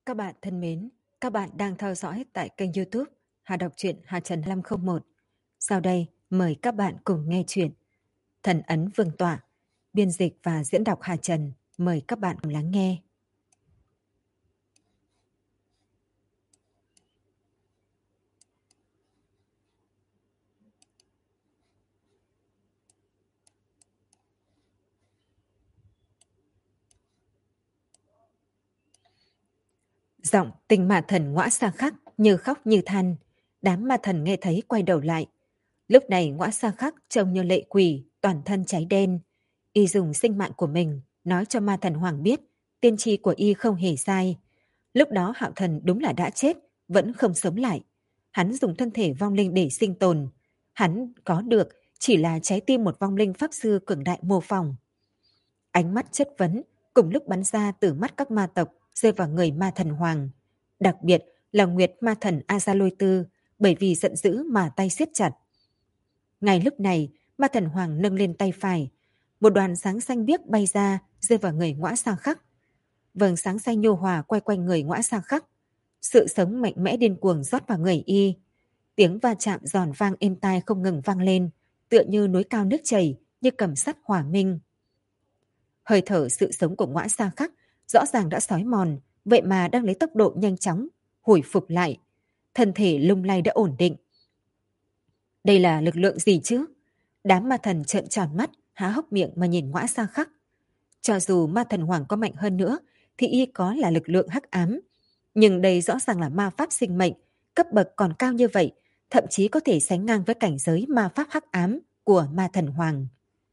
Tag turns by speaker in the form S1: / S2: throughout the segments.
S1: Các bạn thân mến, các bạn đang theo dõi tại kênh YouTube Hà đọc truyện Hà Trần 501. Sau đây, mời các bạn cùng nghe chuyện Thần ấn Vương tọa, biên dịch và diễn đọc Hà Trần. Mời các bạn cùng lắng nghe. Giọng Tinh Ma Thần Ngõa Sa Khắc như khóc như than. Đám ma thần nghe thấy quay đầu lại. Lúc này Ngõa Sa Khắc trông như lệ quỷ, toàn thân cháy đen. Y dùng sinh mạng của mình nói cho ma thần Hoàng biết tiên tri của Y không hề sai. Lúc đó Hạo Thần đúng là đã chết, vẫn không sống lại. Hắn dùng thân thể vong linh để sinh tồn. Hắn có được chỉ là trái tim một vong linh pháp sư cường đại mô phỏng. Ánh mắt chất vấn cùng lúc bắn ra từ mắt các ma tộc rơi vào người ma thần Hoàng. Đặc biệt là Nguyệt ma thần Azalôi Tư, bởi vì giận dữ mà tay siết chặt. Ngay lúc này, ma thần Hoàng nâng lên tay phải. Một đoàn sáng xanh biếc bay ra, rơi vào người Ngõa Sa Khắc. Vầng sáng xanh nhô hòa quay quanh người Ngõa Sa Khắc. Sự sống mạnh mẽ điên cuồng rót vào người Y. Tiếng va chạm giòn vang êm tai không ngừng vang lên, tựa như núi cao nước chảy, như cầm sắt hỏa minh. Hơi thở sự sống của Ngõa Sa Khắc rõ ràng đã xói mòn, vậy mà đang lấy tốc độ nhanh chóng hồi phục lại. Thân thể lung lay đã ổn định. Đây là lực lượng gì chứ? Đám ma thần trợn tròn mắt, há hốc miệng mà nhìn Ngõa Sa Khắc. Cho dù ma thần Hoàng có mạnh hơn nữa, thì Y có là lực lượng hắc ám. Nhưng đây rõ ràng là ma pháp sinh mệnh, cấp bậc còn cao như vậy, thậm chí có thể sánh ngang với cảnh giới ma pháp hắc ám của ma thần Hoàng.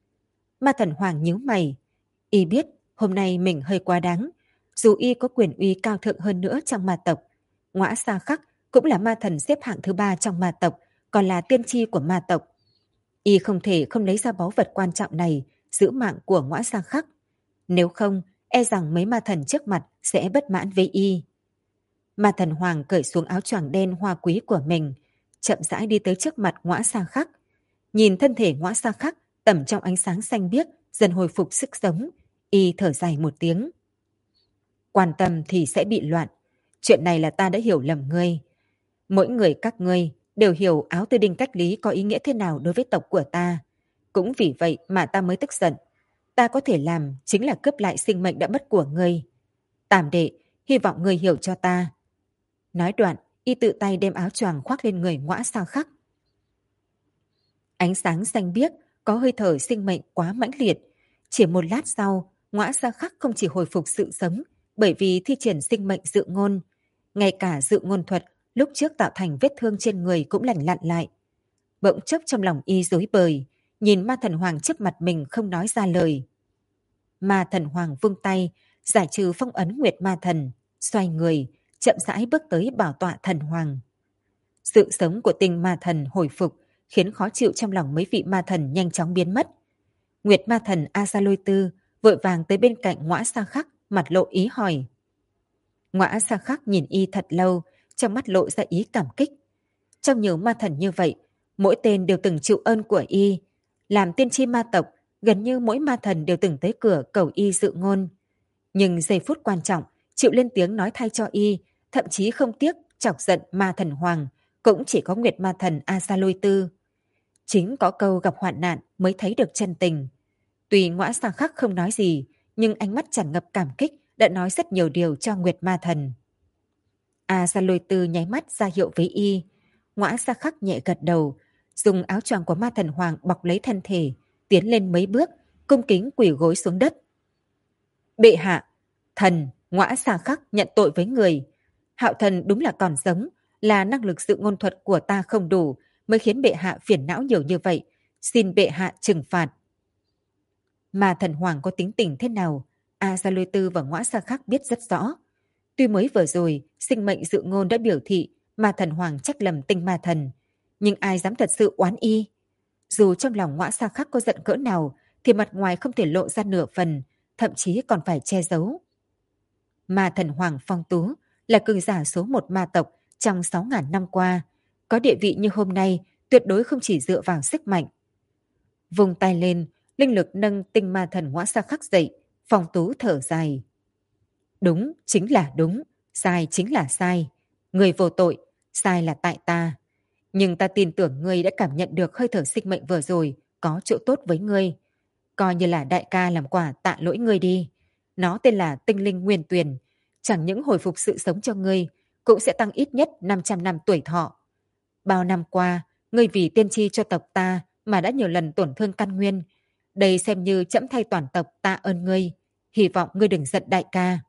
S1: Ma thần Hoàng nhíu mày. Y biết hôm nay mình hơi quá đáng. Dù Y có quyền uy cao thượng hơn nữa trong ma tộc, Ngõa Sa Khắc cũng là ma thần xếp hạng thứ 3 trong ma tộc, còn là tiên tri của ma tộc. Y không thể không lấy ra báu vật quan trọng này giữ mạng của Ngõa Sa Khắc. Nếu không, e rằng mấy ma thần trước mặt sẽ bất mãn với Y. Ma thần Hoàng cởi xuống áo choàng đen hoa quý của mình, chậm rãi đi tới trước mặt Ngõa Sa Khắc. Nhìn thân thể Ngõa Sa Khắc tẩm trong ánh sáng xanh biếc, dần hồi phục sức sống, Y thở dài một tiếng. Quan tâm thì sẽ bị loạn. Chuyện này là ta đã hiểu lầm ngươi. Mỗi người các ngươi đều hiểu áo tư đinh cách lý có ý nghĩa thế nào đối với tộc của ta. Cũng vì vậy mà ta mới tức giận. Ta có thể làm chính là cướp lại sinh mệnh đã mất của ngươi. Tam đệ, hy vọng ngươi hiểu cho ta. Nói đoạn, Y tự tay đem áo choàng khoác lên người Ngõa Sa Khắc. Ánh sáng xanh biếc có hơi thở sinh mệnh quá mãnh liệt. Chỉ một lát sau, Ngõa Sa Khắc không chỉ hồi phục sự sống, bởi vì thi triển sinh mệnh dự ngôn. Ngay cả dự ngôn thuật lúc trước tạo thành vết thương trên người cũng lành lặn lại. Bỗng chốc trong lòng Y rối bời, nhìn ma thần Hoàng trước mặt mình không nói ra lời. Ma thần Hoàng vung tay, giải trừ phong ấn Nguyệt ma thần, xoay người, chậm rãi bước tới bảo tọa thần Hoàng. Sự sống của Tinh ma thần hồi phục, khiến khó chịu trong lòng mấy vị ma thần nhanh chóng biến mất. Nguyệt ma thần Azalôi Tư vội vàng tới bên cạnh Ngõa Sa Khắc, mặt lộ ý hỏi. Ngõa Sa Khắc nhìn Y thật lâu, trong mắt lộ ra ý cảm kích. Trong nhiều ma thần như vậy, mỗi tên đều từng chịu ơn của Y. Làm tiên tri ma tộc, gần như mỗi ma thần đều từng tới cửa cầu Y dự ngôn. Nhưng giây phút quan trọng, chịu lên tiếng nói thay cho Y, thậm chí không tiếc chọc giận ma thần Hoàng, cũng chỉ có Nguyệt ma thần Azalôi Tư. Chính có câu gặp hoạn nạn mới thấy được chân tình. Tuy Ngõa Sa Khắc không nói gì, nhưng ánh mắt tràn ngập cảm kích đã nói rất nhiều điều cho Nguyệt ma thần. Azalôi Tư nháy mắt ra hiệu với Y. Ngõa Sa Khắc nhẹ gật đầu, dùng áo choàng của ma thần Hoàng bọc lấy thân thể, tiến lên mấy bước, cung kính quỳ gối xuống đất. Bệ hạ, thần Ngõa Sa Khắc nhận tội với người. Hạo thần đúng là còn sống, là năng lực dự ngôn thuật của ta không đủ, mới khiến bệ hạ phiền não nhiều như vậy. Xin bệ hạ trừng phạt. Ma thần Hoàng có tính tình thế nào, Azalôi Tư và Ngõa Sa Khắc biết rất rõ. Tuy mới vừa rồi, sinh mệnh dự ngôn đã biểu thị ma thần Hoàng trách lầm Tinh ma thần, nhưng ai dám thật sự oán Y. Dù trong lòng Ngõa Sa Khắc có giận cỡ nào, thì mặt ngoài không thể lộ ra nửa phần, thậm chí còn phải che giấu. Ma thần Hoàng Phong Tú là cường giả số 1 ma tộc trong 6.000 năm qua, có địa vị như hôm nay tuyệt đối không chỉ dựa vào sức mạnh. Vùng tay lên, linh lực nâng Tinh ma thần Ngõa Sa Khắc dậy, Phong Tú thở dài. Đúng, chính là đúng, Sai chính là sai. Người vô tội, sai là tại ta. Nhưng ta tin tưởng ngươi đã cảm nhận được hơi thở sinh mệnh vừa rồi có chỗ tốt với ngươi. Coi như là đại ca làm quà tạ lỗi ngươi đi. Nó tên là tinh linh nguyên tuyền. Chẳng những hồi phục sự sống cho ngươi, cũng sẽ tăng ít nhất 500 năm tuổi thọ. Bao năm qua, ngươi vì tiên tri cho tộc ta mà đã nhiều lần tổn thương căn nguyên. Đây xem như trẫm thay toàn tộc tạ ơn ngươi. Hy vọng ngươi đừng giận đại ca.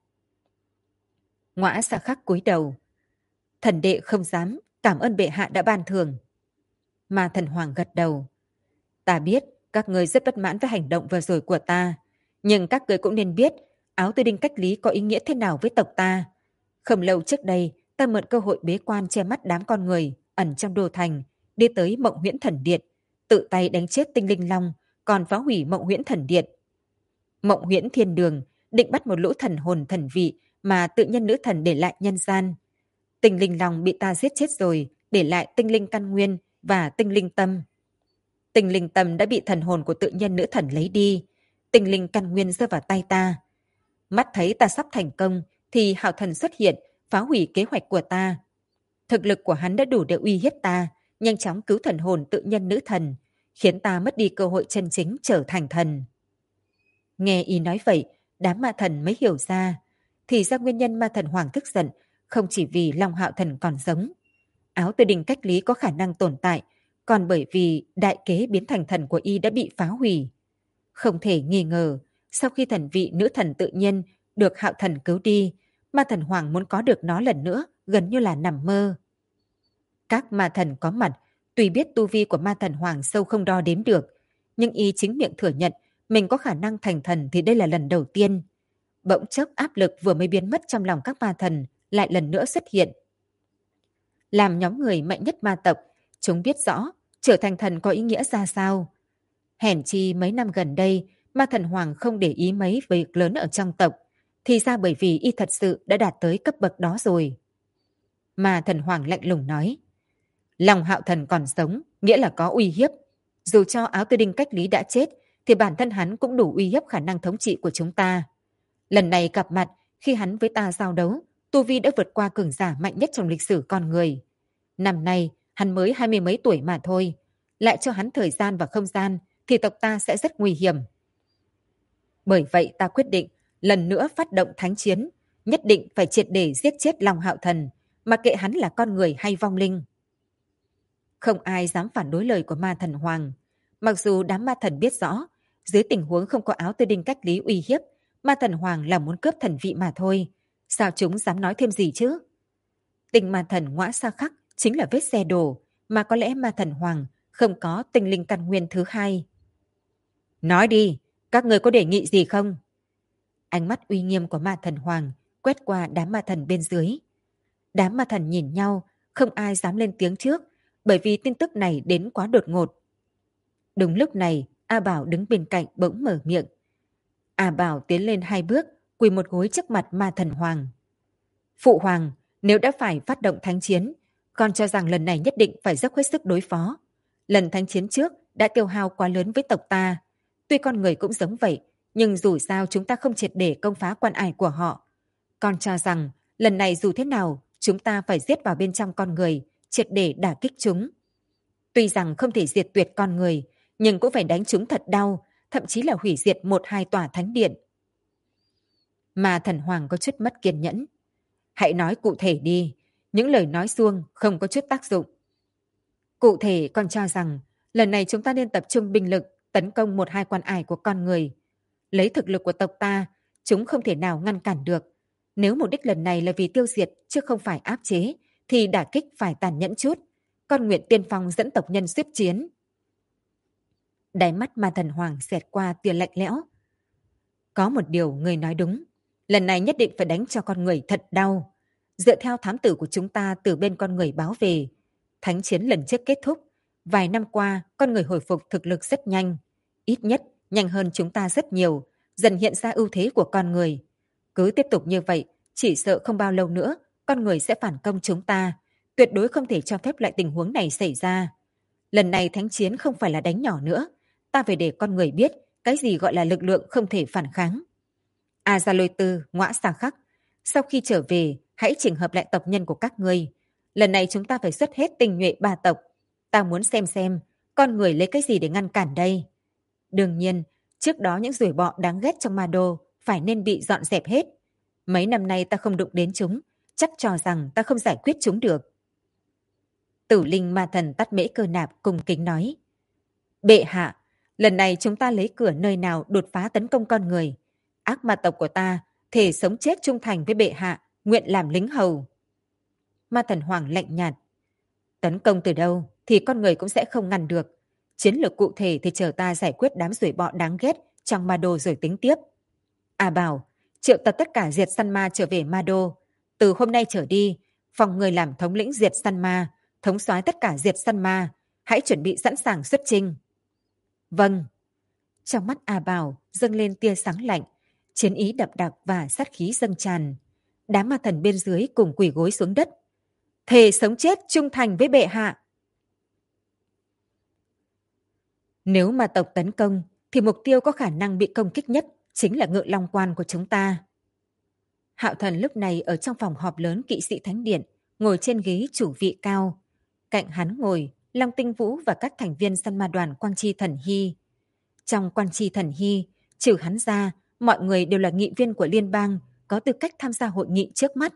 S1: Ngõa Xà Khắc cúi đầu. Thần đệ không dám, cảm ơn bệ hạ đã ban thưởng. Ma Thần Hoàng gật đầu. Ta biết các ngươi rất bất mãn với hành động vừa rồi của ta, nhưng các ngươi cũng nên biết áo tư đinh cách lý có ý nghĩa thế nào với tộc ta. Không lâu trước đây, ta mượn cơ hội bế quan che mắt đám con người ẩn trong đô thành, đi tới Mộng Huyễn Thần Điện, tự tay đánh chết Tinh Linh Long, còn phá hủy Mộng Huyễn Thần Điện. Mộng Huyễn Thiên Đường định bắt một lũ thần hồn thần vị mà tự nhân nữ thần để lại nhân gian. Tinh Linh Long bị ta giết chết rồi, để lại Tinh Linh Căn Nguyên và Tinh Linh Tâm. Tinh Linh Tâm đã bị thần hồn của tự nhân nữ thần lấy đi. Tinh Linh Căn Nguyên rơi vào tay ta. Mắt thấy ta sắp thành công, thì Hạo Thần xuất hiện, phá hủy kế hoạch của ta. Thực lực của hắn đã đủ để uy hiếp ta, nhanh chóng cứu thần hồn tự nhân nữ thần, khiến ta mất đi cơ hội chân chính trở thành thần. Nghe y nói vậy, đám ma thần mới hiểu ra. Thì ra nguyên nhân Ma Thần Hoàng tức giận, không chỉ vì Long Hạo Thần còn sống. Áo tư đình cách lý có khả năng tồn tại, còn bởi vì đại kế biến thành thần của y đã bị phá hủy. Không thể nghi ngờ, sau khi thần vị nữ thần tự nhiên được Hạo Thần cứu đi, Ma Thần Hoàng muốn có được nó lần nữa gần như là nằm mơ. Các ma thần có mặt, tuy biết tu vi của Ma Thần Hoàng sâu không đo đếm được, nhưng y chính miệng thừa nhận mình có khả năng thành thần thì đây là lần đầu tiên. Bỗng chốc áp lực vừa mới biến mất trong lòng các ma thần lại lần nữa xuất hiện. Làm nhóm người mạnh nhất ma tộc, chúng biết rõ trở thành thần có ý nghĩa ra sao. Hèn chi mấy năm gần đây, Ma Thần Hoàng không để ý mấy việc lớn ở trong tộc, thì ra bởi vì y thật sự đã đạt tới cấp bậc đó rồi. Ma Thần Hoàng lạnh lùng nói, Long Hạo Thần còn sống, nghĩa là có uy hiếp. Dù cho áo tư đinh cách lý đã chết, thì bản thân hắn cũng đủ uy hiếp khả năng thống trị của chúng ta. Lần này gặp mặt, khi hắn với ta giao đấu, tu vi đã vượt qua cường giả mạnh nhất trong lịch sử con người. Năm nay, hắn mới 20 mấy tuổi mà thôi. Lại cho hắn thời gian và không gian, thì tộc ta sẽ rất nguy hiểm. Bởi vậy ta quyết định, lần nữa phát động thánh chiến, nhất định phải triệt để giết chết Long Hạo Thần, mà kệ hắn là con người hay vong linh. Không ai dám phản đối lời của Ma Thần Hoàng. Mặc dù đám ma thần biết rõ, dưới tình huống không có áo tư đinh cách lý uy hiếp, Ma Thần Hoàng là muốn cướp thần vị mà thôi. Sao chúng dám nói thêm gì chứ? Tinh ma thần Ngõa Sa Khắc chính là vết xe đổ, mà có lẽ Ma Thần Hoàng không có tinh linh căn nguyên thứ hai. Nói đi, các người có đề nghị gì không? Ánh mắt uy nghiêm của Ma Thần Hoàng quét qua đám ma thần bên dưới. Đám ma thần nhìn nhau, không ai dám lên tiếng trước, bởi vì tin tức này đến quá đột ngột. Đúng lúc này, A Bảo đứng bên cạnh bỗng mở miệng. A Bảo tiến lên 2 bước, quỳ một gối trước mặt Ma Thần Hoàng. Phụ Hoàng, nếu đã phải phát động thánh chiến, con cho rằng lần này nhất định phải dốc hết sức đối phó. Lần thánh chiến trước đã tiêu hao quá lớn với tộc ta. Tuy con người cũng giống vậy, nhưng dù sao chúng ta không triệt để công phá quan ải của họ. Con cho rằng lần này dù thế nào, chúng ta phải giết vào bên trong con người, triệt để đả kích chúng. Tuy rằng không thể diệt tuyệt con người, nhưng cũng phải đánh chúng thật đau, thậm chí là hủy diệt 1-2 tòa thánh điện. Mà Thần Hoàng có chút mất kiên nhẫn. Hãy nói cụ thể đi, những lời nói suông không có chút tác dụng. Cụ thể con cho rằng lần này chúng ta nên tập trung binh lực tấn công 1-2 quan ải của con người. Lấy thực lực của tộc ta, chúng không thể nào ngăn cản được. Nếu mục đích lần này là vì tiêu diệt chứ không phải áp chế, thì đả kích phải tàn nhẫn chút. Con nguyện tiên phong dẫn tộc nhân xuất chiến. Đáy mắt Ma Thần Hoàng xẹt qua tia lạnh lẽo. Có một điều người nói đúng, lần này nhất định phải đánh cho con người thật đau. Dựa theo thám tử của chúng ta từ bên con người báo về, thánh chiến lần trước kết thúc, vài năm qua con người hồi phục thực lực rất nhanh, ít nhất nhanh hơn chúng ta rất nhiều, dần hiện ra ưu thế của con người. Cứ tiếp tục như vậy, chỉ sợ không bao lâu nữa con người sẽ phản công chúng ta, tuyệt đối không thể cho phép lại tình huống này xảy ra. Lần này thánh chiến không phải là đánh nhỏ nữa, ta phải để con người biết cái gì gọi là lực lượng không thể phản kháng. A Gia Lôi Tư, Ngõa Sa Khắc, sau khi trở về, hãy chỉnh hợp lại tộc nhân của các ngươi. Lần này chúng ta phải xuất hết tinh nhuệ ba tộc. Ta muốn xem con người lấy cái gì để ngăn cản đây. Đương nhiên, trước đó những ruồi bọ đáng ghét trong ma đô phải nên bị dọn dẹp hết. Mấy năm nay ta không đụng đến chúng, chắc cho rằng ta không giải quyết chúng được. Tử linh ma thần Tát Mễ Cơ Nạp cung kính nói. Bệ hạ, lần này chúng ta lấy cửa nơi nào đột phá tấn công con người. Ác ma tộc của ta thể sống chết trung thành với bệ hạ, nguyện làm lính hầu. Ma thần Hoàng lạnh nhạt. Tấn công từ đâu thì con người cũng sẽ không ngăn được. Chiến lược cụ thể thì chờ ta giải quyết đám ruồi bọ đáng ghét trong ma đô rồi tính tiếp. À bảo, triệu tập tất cả diệt săn ma trở về ma đô. Từ hôm nay trở đi, phòng người làm thống lĩnh diệt săn ma, thống soái tất cả diệt săn ma, hãy chuẩn bị sẵn sàng xuất chinh. Vâng. Trong mắt A Bảo dâng lên tia sáng lạnh, chiến ý đậm đặc và sát khí dâng tràn. Đám ma thần bên dưới cùng quỳ gối xuống đất. Thề sống chết trung thành với bệ hạ. Nếu ma tộc tấn công, thì mục tiêu có khả năng bị công kích nhất chính là Ngự Long Quan của chúng ta. Hạo Thần lúc này ở trong phòng họp lớn Kỵ sĩ Thánh Điện, ngồi trên ghế chủ vị cao. Cạnh hắn ngồi Long Tinh Vũ và các thành viên săn ma đoàn Quang Chi Thần Hy. Trong Quang Chi Thần Hy, trừ hắn ra, mọi người đều là nghị viên của liên bang, có tư cách tham gia hội nghị trước mắt.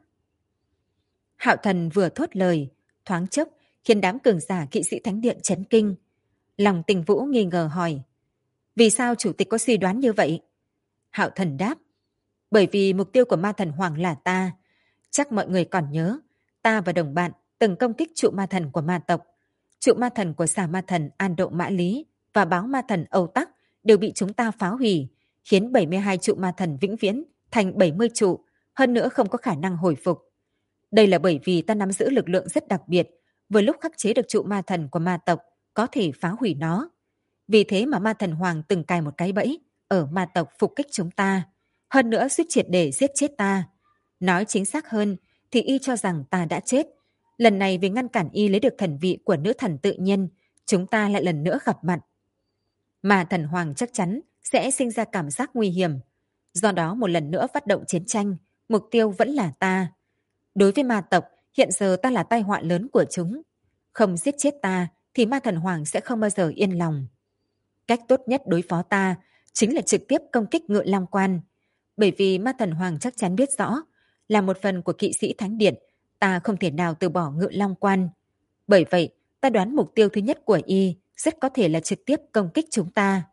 S1: Hạo Thần vừa thốt lời, thoáng chốc khiến đám cường giả Kỵ sĩ Thánh Điện chấn kinh. Long Tinh Vũ nghi ngờ hỏi, vì sao chủ tịch có suy đoán như vậy? Hạo Thần đáp, bởi vì mục tiêu của ma thần Hoàng là ta. Chắc mọi người còn nhớ, ta và đồng bạn từng công kích trụ ma thần của ma tộc. Trụ ma thần của xà ma thần An Độ Mã Lý và báo ma thần Âu Tắc đều bị chúng ta phá hủy, khiến 72 trụ ma thần vĩnh viễn thành 70 trụ, hơn nữa không có khả năng hồi phục. Đây là bởi vì ta nắm giữ lực lượng rất đặc biệt, vừa lúc khắc chế được trụ ma thần của ma tộc, có thể phá hủy nó. Vì thế mà ma thần Hoàng từng cài một cái bẫy ở ma tộc phục kích chúng ta, hơn nữa suýt triệt để giết chết ta. Nói chính xác hơn thì y cho rằng ta đã chết. Lần này vì ngăn cản y lấy được thần vị của nữ thần tự nhiên, chúng ta lại lần nữa gặp mặt. Mà thần Hoàng chắc chắn sẽ sinh ra cảm giác nguy hiểm. Do đó một lần nữa phát động chiến tranh, mục tiêu vẫn là ta. Đối với ma tộc, hiện giờ ta là tai họa lớn của chúng. Không giết chết ta thì ma thần Hoàng sẽ không bao giờ yên lòng. Cách tốt nhất đối phó ta chính là trực tiếp công kích Ngự Long Quan. Bởi vì ma thần Hoàng chắc chắn biết rõ, là một phần của Kỵ sĩ Thánh Điện, ta không thể nào từ bỏ Ngự Long Quan. Bởi vậy, ta đoán mục tiêu thứ nhất của y rất có thể là trực tiếp công kích chúng ta.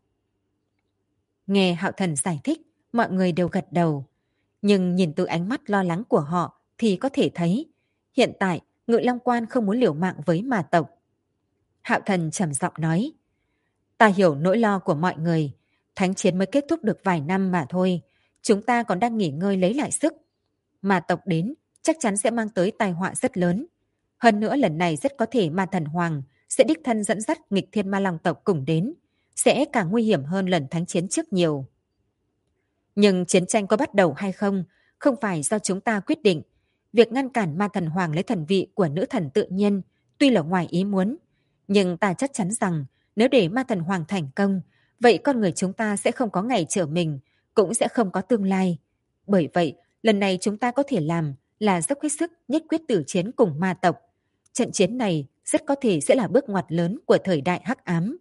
S1: Nghe Hạo Thần giải thích, mọi người đều gật đầu. Nhưng nhìn từ ánh mắt lo lắng của họ thì có thể thấy, hiện tại Ngự Long Quan không muốn liều mạng với ma tộc. Hạo Thần trầm giọng nói, ta hiểu nỗi lo của mọi người, thánh chiến mới kết thúc được vài năm mà thôi, chúng ta còn đang nghỉ ngơi lấy lại sức. Ma tộc đến chắc chắn sẽ mang tới tai họa rất lớn. Hơn nữa lần này rất có thể ma thần Hoàng sẽ đích thân dẫn dắt nghịch thiên ma long tộc cùng đến, sẽ càng nguy hiểm hơn lần thánh chiến trước nhiều. Nhưng chiến tranh có bắt đầu hay không, không phải do chúng ta quyết định. Việc ngăn cản ma thần Hoàng lấy thần vị của nữ thần tự nhiên tuy là ngoài ý muốn, nhưng ta chắc chắn rằng nếu để ma thần Hoàng thành công, vậy con người chúng ta sẽ không có ngày trở mình, cũng sẽ không có tương lai. Bởi vậy, lần này chúng ta có thể làm là dốc hết sức nhất quyết tử chiến cùng ma tộc. Trận chiến này rất có thể sẽ là bước ngoặt lớn của thời đại hắc ám.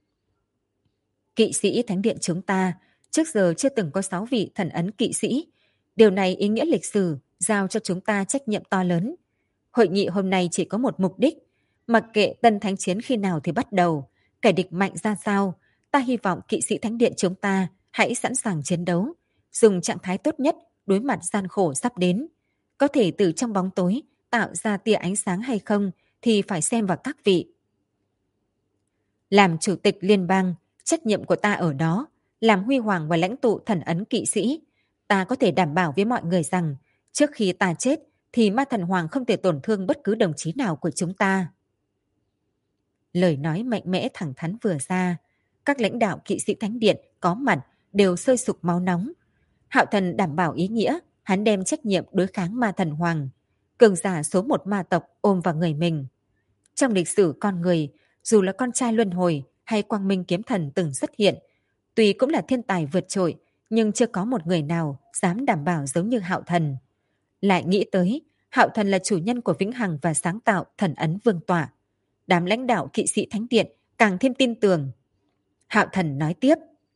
S1: Kỵ sĩ Thánh Điện chúng ta trước giờ chưa từng có 6 vị thần ấn kỵ sĩ. Điều này ý nghĩa lịch sử giao cho chúng ta trách nhiệm to lớn. Hội nghị hôm nay chỉ có một mục đích. Mặc kệ tân thánh chiến khi nào thì bắt đầu, kẻ địch mạnh ra sao, ta hy vọng kỵ sĩ Thánh Điện chúng ta hãy sẵn sàng chiến đấu, dùng trạng thái tốt nhất đối mặt gian khổ sắp đến. Có thể từ trong bóng tối tạo ra tia ánh sáng hay không thì phải xem vào các vị. Làm chủ tịch liên bang, trách nhiệm của ta ở đó, làm huy hoàng và lãnh tụ thần ấn kỵ sĩ. Ta có thể đảm bảo với mọi người rằng, trước khi ta chết, thì ma thần Hoàng không thể tổn thương bất cứ đồng chí nào của chúng ta. Lời nói mạnh mẽ thẳng thắn vừa ra, các lãnh đạo kỵ sĩ Thánh Điện có mặt đều sôi sục máu nóng. Hạo Thần đảm bảo ý nghĩa, hắn đem trách nhiệm đối kháng ma thần Hoàng, cường giả số một ma tộc ôm vào người mình. Trong lịch sử con người, dù là con trai luân hồi hay quang minh kiếm thần từng xuất hiện, tuy cũng là thiên tài vượt trội, nhưng chưa có một người nào dám đảm bảo giống như Hạo Thần. Lại nghĩ tới, Hạo Thần là chủ nhân của vĩnh hằng và sáng tạo thần ấn vương tọa. Đám lãnh đạo kỵ sĩ thánh điện càng thêm tin tưởng. Hạo Thần nói tiếp.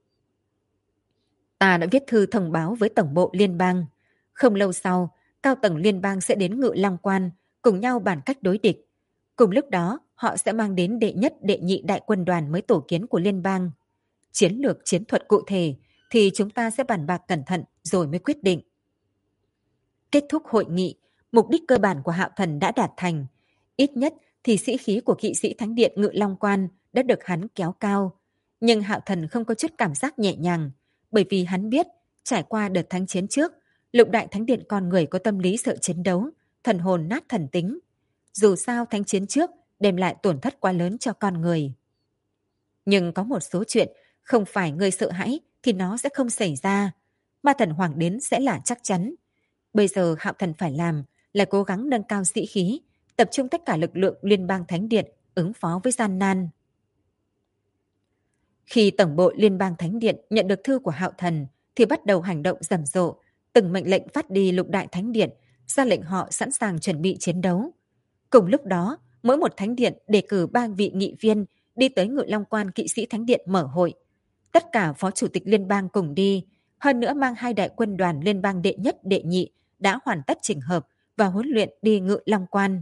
S1: Ta đã viết thư thông báo với tổng bộ liên bang. Không lâu sau, cao tầng liên bang sẽ đến Ngự Long Quan, cùng nhau bàn cách đối địch. Cùng lúc đó, họ sẽ mang đến đệ nhất đệ nhị đại quân đoàn mới tổ kiến của liên bang. Chiến lược chiến thuật cụ thể thì chúng ta sẽ bàn bạc cẩn thận rồi mới quyết định. Kết thúc hội nghị, mục đích cơ bản của Hạo Thần đã đạt thành. Ít nhất thì sĩ khí của kỵ sĩ thánh điện Ngự Long Quan đã được hắn kéo cao. Nhưng Hạo Thần không có chút cảm giác nhẹ nhàng, bởi vì hắn biết trải qua đợt thánh chiến trước, Lục Đại Thánh Điện con người có tâm lý sợ chiến đấu, thần hồn nát thần tính. Dù sao thánh chiến trước đem lại tổn thất quá lớn cho con người. Nhưng có một số chuyện không phải người sợ hãi thì nó sẽ không xảy ra. Ma thần hoàng đến sẽ là chắc chắn. Bây giờ Hạo Thần phải làm là cố gắng nâng cao sĩ khí, tập trung tất cả lực lượng liên bang thánh điện ứng phó với gian nan. Khi tổng bộ liên bang thánh điện nhận được thư của Hạo Thần thì bắt đầu hành động rầm rộ, từng mệnh lệnh phát đi Lục Đại Thánh Điện, ra lệnh họ sẵn sàng chuẩn bị chiến đấu. Cùng lúc đó, mỗi một thánh điện đề cử 3 vị nghị viên đi tới Ngự Long Quan kỵ sĩ thánh điện mở hội. Tất cả phó chủ tịch liên bang cùng đi, hơn nữa mang 2 đại quân đoàn liên bang đệ nhất đệ nhị đã hoàn tất chỉnh hợp và huấn luyện đi Ngự Long Quan.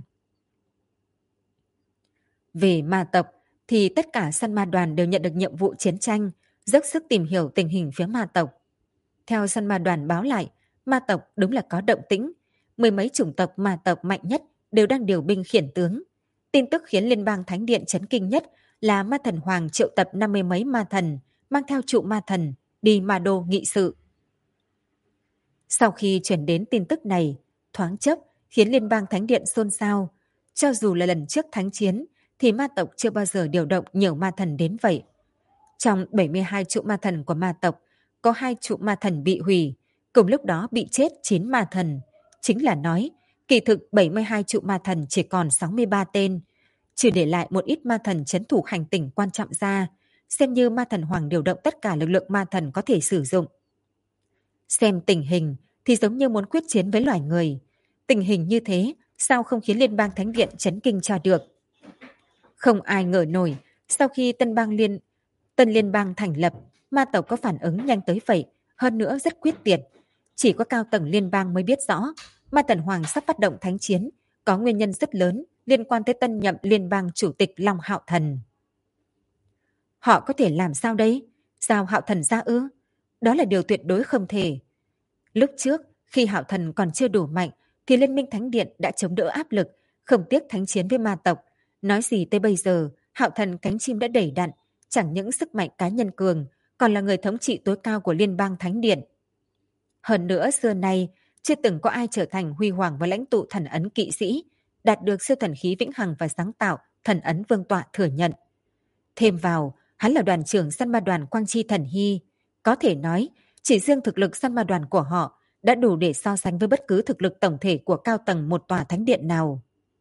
S1: Về ma tộc thì tất cả săn ma đoàn đều nhận được nhiệm vụ chiến tranh, dốc sức tìm hiểu tình hình phía ma tộc. Theo săn ma đoàn báo lại, ma tộc đúng là có động tĩnh. Mười mấy chủng tộc ma tộc mạnh nhất đều đang điều binh khiển tướng. Tin tức khiến Liên bang Thánh Điện chấn kinh nhất là ma thần hoàng triệu tập 50 mấy ma thần, mang theo trụ ma thần, đi ma đô nghị sự. Sau khi chuyển đến tin tức này, thoáng chốc khiến Liên bang Thánh Điện xôn xao. Cho dù là lần trước thánh chiến, thì ma tộc chưa bao giờ điều động nhiều ma thần đến vậy. Trong 72 trụ ma thần của ma tộc, có 2 trụ ma thần bị hủy, cùng lúc đó bị chết 9 ma thần. Chính là nói, kỳ thực 72 trụ ma thần chỉ còn 63 tên, chỉ để lại một ít ma thần trấn thủ hành tinh quan trọng ra, xem như ma thần hoàng điều động tất cả lực lượng ma thần có thể sử dụng. Xem tình hình thì giống như muốn quyết chiến với loài người. Tình hình như thế, sao không khiến Liên bang Thánh Điện chấn kinh cho được? Không ai ngờ nổi, sau khi Tân Liên bang thành lập, ma tộc có phản ứng nhanh tới vậy, hơn nữa rất quyết liệt. Chỉ có cao tầng liên bang mới biết rõ, ma thần hoàng sắp phát động thánh chiến, có nguyên nhân rất lớn liên quan tới tân nhậm liên bang chủ tịch Long Hạo Thần. Họ có thể làm sao đấy? Sao Hạo Thần ra ư? Đó là điều tuyệt đối không thể. Lúc trước, khi Hạo Thần còn chưa đủ mạnh, thì Liên minh Thánh Điện đã chống đỡ áp lực, không tiếc thánh chiến với ma tộc. Nói gì tới bây giờ, Hạo Thần cánh chim đã đầy đặn, chẳng những sức mạnh cá nhân cường, còn là người thống trị tối cao của Liên bang Thánh Điện. Hơn nữa, xưa nay, chưa từng có ai trở thành huy hoàng và lãnh tụ thần ấn kỵ sĩ, đạt được siêu thần khí vĩnh hằng và sáng tạo thần ấn vương tọa thừa nhận. Thêm vào, hắn là đoàn trưởng săn ma đoàn Quang Chi Thần Hy. Có thể nói, chỉ riêng thực lực săn ma đoàn của họ đã đủ để so sánh với bất cứ thực lực tổng thể của cao tầng một tòa thánh điện nào.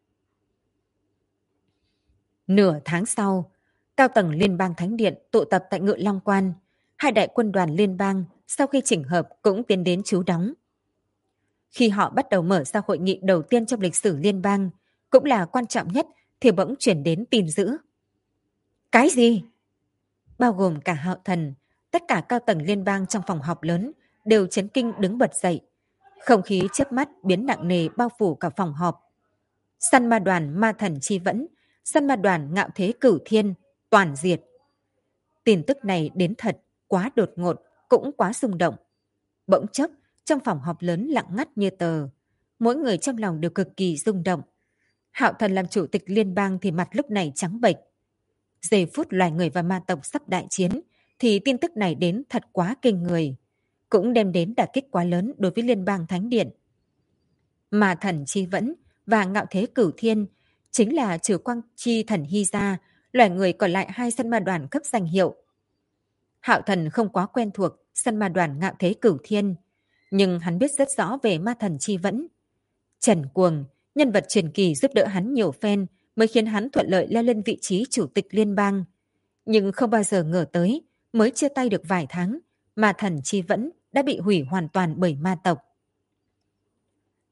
S1: Nửa tháng sau, cao tầng Liên bang Thánh Điện tụ tập tại Ngự Long Quan. 2 đại quân đoàn liên bang sau khi chỉnh hợp cũng tiến đến trú đóng. Khi họ bắt đầu mở ra hội nghị đầu tiên trong lịch sử liên bang, cũng là quan trọng nhất, thì bỗng chuyển đến tin dữ. Cái gì? Bao gồm cả Hạo Thần, tất cả cao tầng liên bang trong phòng họp lớn đều chấn kinh đứng bật dậy. Không khí chớp mắt biến nặng nề bao phủ cả phòng họp. Săn ma đoàn ma thần chi vẫn, săn ma đoàn ngạo thế cửu thiên, toàn diệt. Tin tức này đến thật, quá đột ngột, cũng quá rung động. Bỗng chốc, trong phòng họp lớn lặng ngắt như tờ. Mỗi người trong lòng đều cực kỳ rung động. Hạo Thần làm chủ tịch liên bang thì mặt lúc này trắng bệch. Giây phút loài người và ma tộc sắp đại chiến, thì tin tức này đến thật quá kinh người. Cũng đem đến đả kích quá lớn đối với Liên bang Thánh Điện. Ma thần chi vẫn và ngạo thế cửu thiên chính là trừ Quang Chi Thần Hy ra, loài người còn lại 2 săn ma đoàn cấp danh hiệu. Hạo Thần không quá quen thuộc săn ma đoàn ngạo thế cửu thiên, nhưng hắn biết rất rõ về ma thần chi vẫn. Trần Cuồng, nhân vật truyền kỳ giúp đỡ hắn nhiều phen mới khiến hắn thuận lợi leo lên vị trí chủ tịch liên bang. Nhưng không bao giờ ngờ tới, mới chia tay được vài tháng, ma thần chi vẫn đã bị hủy hoàn toàn bởi ma tộc.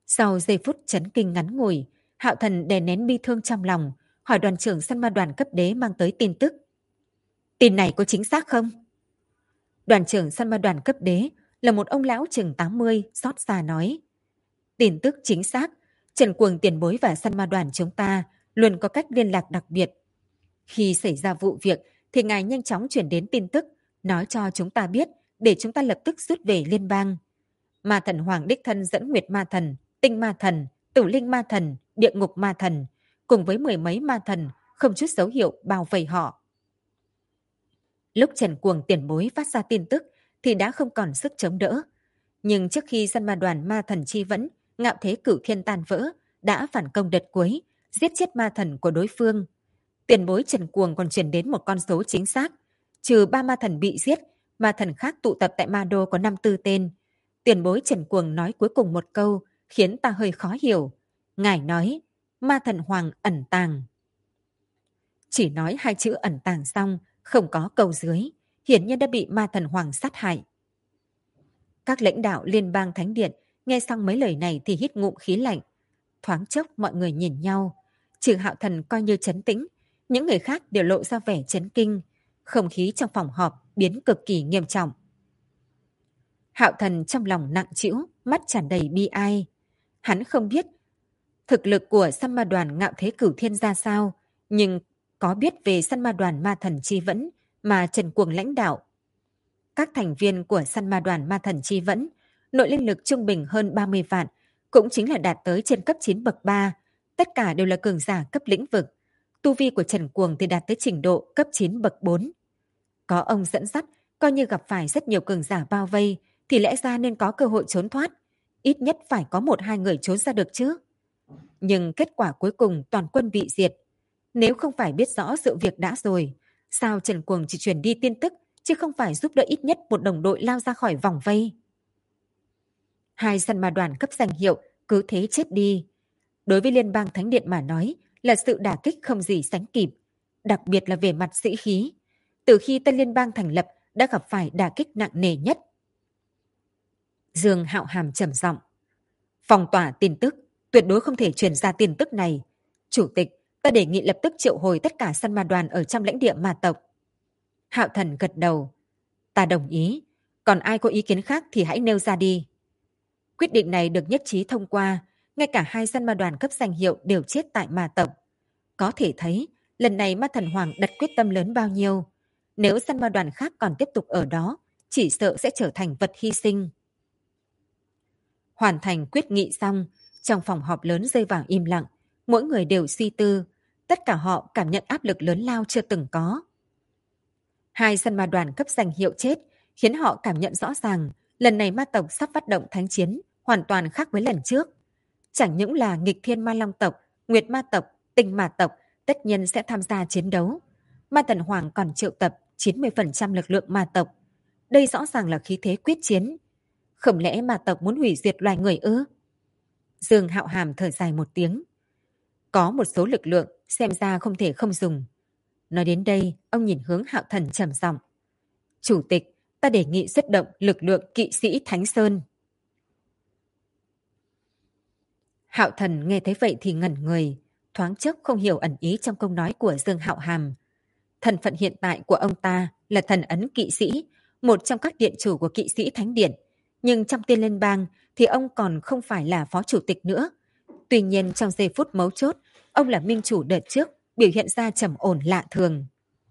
S1: Sau giây phút chấn kinh ngắn ngủi, Hạo Thần đè nén bi thương trong lòng, hỏi đoàn trưởng săn ma đoàn cấp đế mang tới tin tức. Tin này có chính xác không? Đoàn trưởng săn ma đoàn cấp đế là một ông lão chừng 80, xót xa nói. Tin tức chính xác, Trần Cuồng tiền bối và săn ma đoàn chúng ta luôn có cách liên lạc đặc biệt. Khi xảy ra vụ việc thì ngài nhanh chóng chuyển đến tin tức, nói cho chúng ta biết để chúng ta lập tức rút về liên bang. Ma thần Hoàng đích thân dẫn Nguyệt ma thần, Tinh ma thần, Tử linh ma thần, Địa ngục ma thần, cùng với 10 mấy ma thần, không chút dấu hiệu bao vây họ. Lúc Trần Cuồng tiền bối phát ra tin tức thì đã không còn sức chống đỡ. Nhưng trước khi săn ma đoàn ma thần chi vẫn, ngạo thế cửu thiên tan vỡ, đã phản công đợt cuối, giết chết ma thần của đối phương. Tiền bối Trần Cuồng còn truyền đến một con số chính xác. Trừ 3 ma thần bị giết, ma thần khác tụ tập tại ma đô có 54 tên. Tiền bối Trần Cuồng nói cuối cùng một câu, khiến ta hơi khó hiểu. Ngài nói, ma thần Hoàng ẩn tàng. Chỉ nói 2 chữ ẩn tàng xong, không có câu dưới, hiển nhiên đã bị ma thần Hoàng sát hại. Các lãnh đạo liên bang thánh điện nghe xong mấy lời này thì hít ngụm khí lạnh. Thoáng chốc mọi người nhìn nhau, trừ Hạo Thần coi như trấn tĩnh, những người khác đều lộ ra vẻ chấn kinh. Không khí trong phòng họp biến cực kỳ nghiêm trọng. Hạo Thần trong lòng nặng trĩu, mắt tràn đầy bi ai. Hắn không biết thực lực của săn ma đoàn ngạo thế cửu thiên ra sao, nhưng có biết về săn ma đoàn ma thần chi vẫn mà Trần Cuồng lãnh đạo. Các thành viên của săn ma đoàn ma thần chi vẫn, nội linh lực trung bình hơn 30 vạn, cũng chính là đạt tới trên cấp 9 bậc 3, tất cả đều là cường giả cấp lĩnh vực. Tu vi của Trần Cuồng thì đạt tới trình độ cấp 9 bậc 4. Có ông dẫn dắt, coi như gặp phải rất nhiều cường giả bao vây, thì lẽ ra nên có cơ hội trốn thoát. Ít nhất phải có 1-2 người trốn ra được chứ. Nhưng kết quả cuối cùng toàn quân bị diệt. Nếu không phải biết rõ sự việc đã rồi, sao Trần Cuồng chỉ truyền đi tin tức, chứ không phải giúp đỡ ít nhất một đồng đội lao ra khỏi vòng vây? 2 săn ma đoàn cấp danh hiệu cứ thế chết đi. Đối với Liên bang Thánh Điện mà nói là sự đả kích không gì sánh kịp, đặc biệt là về mặt sĩ khí. Từ khi Tân Liên bang thành lập đã gặp phải đả kích nặng nề nhất. Dương Hạo Hàm trầm giọng, phong tỏa tin tức, tuyệt đối không thể truyền ra tin tức này. Chủ tịch, ta đề nghị lập tức triệu hồi tất cả săn ma đoàn ở trong lãnh địa ma tộc. Hạo Thần gật đầu, ta đồng ý, còn ai có ý kiến khác thì hãy nêu ra đi. Quyết định này được nhất trí thông qua, ngay cả 2 săn ma đoàn cấp danh hiệu đều chết tại ma tộc. Có thể thấy, lần này ma thần Hoàng đặt quyết tâm lớn bao nhiêu. Nếu săn ma đoàn khác còn tiếp tục ở đó, chỉ sợ sẽ trở thành vật hy sinh. Hoàn thành quyết nghị xong, trong phòng họp lớn rơi vào im lặng, mỗi người đều suy tư, tất cả họ cảm nhận áp lực lớn lao chưa từng có. 2 săn ma đoàn cấp danh hiệu chết, khiến họ cảm nhận rõ ràng lần này ma tộc sắp phát động thánh chiến, hoàn toàn khác với lần trước. Chẳng những là nghịch thiên ma long tộc, nguyệt ma tộc, tinh ma tộc, tất nhiên sẽ tham gia chiến đấu. Ma thần Hoàng còn triệu tập 90% lực lượng ma tộc. Đây rõ ràng là khí thế quyết chiến. Không lẽ ma tộc muốn hủy diệt loài người ư? Dương Hạo Hàm thở dài một tiếng. Có một số lực lượng xem ra không thể không dùng. Nói đến đây, ông nhìn hướng Hạo Thần trầm giọng. Chủ tịch, ta đề nghị xuất động lực lượng kỵ sĩ Thánh Sơn. Hạo Thần nghe thấy vậy thì ngẩn người, thoáng chốc không hiểu ẩn ý trong câu nói của Dương Hạo Hàm. Thân phận hiện tại của ông ta là thần ấn kỵ sĩ, một trong các điện chủ của kỵ sĩ Thánh Điện. Nhưng trong Tiên Liên bang thì ông còn không phải là phó chủ tịch nữa. Tuy nhiên trong giây phút mấu chốt, ông là minh chủ đợt trước, biểu hiện ra trầm ổn lạ thường.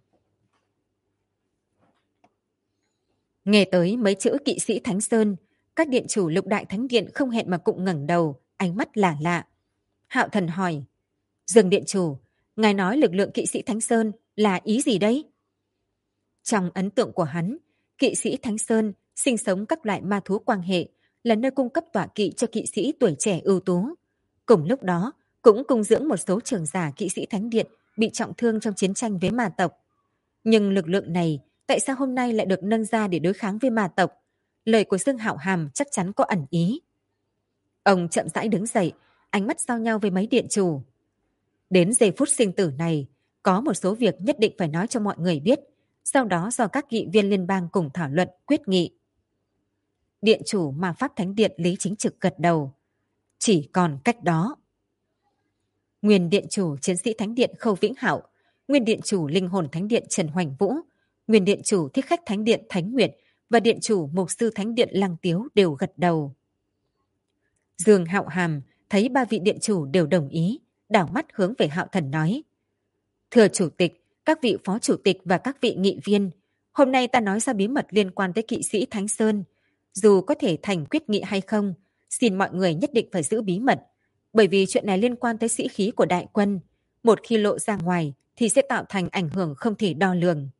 S1: Nghe tới mấy chữ kỵ sĩ Thánh Sơn, các điện chủ Lục Đại Thánh Điện không hẹn mà cũng ngẩng đầu, ánh mắt lạ lạ. Hạo Thần hỏi, Dương điện chủ, ngài nói lực lượng kỵ sĩ Thánh Sơn là ý gì đấy? Trong ấn tượng của hắn, kỵ sĩ Thánh Sơn sinh sống các loại ma thú quang hệ, là nơi cung cấp tọa kỵ cho kỵ sĩ tuổi trẻ ưu tú. Cùng lúc đó, cũng cung dưỡng một số trưởng giả kỵ sĩ Thánh Điện bị trọng thương trong chiến tranh với ma tộc. Nhưng lực lượng này tại sao hôm nay lại được nâng ra để đối kháng với ma tộc? Lời của Dương Hạo Hàm chắc chắn có ẩn ý. Ông chậm rãi đứng dậy, ánh mắt giao nhau với mấy điện chủ. Đến giây phút sinh tử này, có một số việc nhất định phải nói cho mọi người biết, sau đó do các nghị viên liên bang cùng thảo luận quyết nghị. Điện chủ Ma Pháp Thánh Điện Lý Chính Trực gật đầu. chỉ còn cách đó. Nguyên điện chủ chiến sĩ thánh điện Khâu Vĩnh Hạo, nguyên điện chủ linh hồn thánh điện Trần Hoành Vũ, nguyên điện chủ thích khách thánh điện Thánh Nguyệt và điện chủ mục sư thánh điện Lăng Tiếu đều gật đầu. Dương Hạo Hàm thấy ba vị điện chủ đều đồng ý, đảo mắt hướng về Hạo Thần nói: Thưa chủ tịch, các vị phó chủ tịch và các vị nghị viên, hôm nay ta nói ra bí mật liên quan tới kỵ sĩ Thánh Sơn. Dù có thể thành quyết nghị hay không, xin mọi người nhất định phải giữ bí mật, bởi vì chuyện này liên quan tới sĩ khí của đại quân. Một khi lộ ra ngoài thì sẽ tạo thành ảnh hưởng không thể đo lường.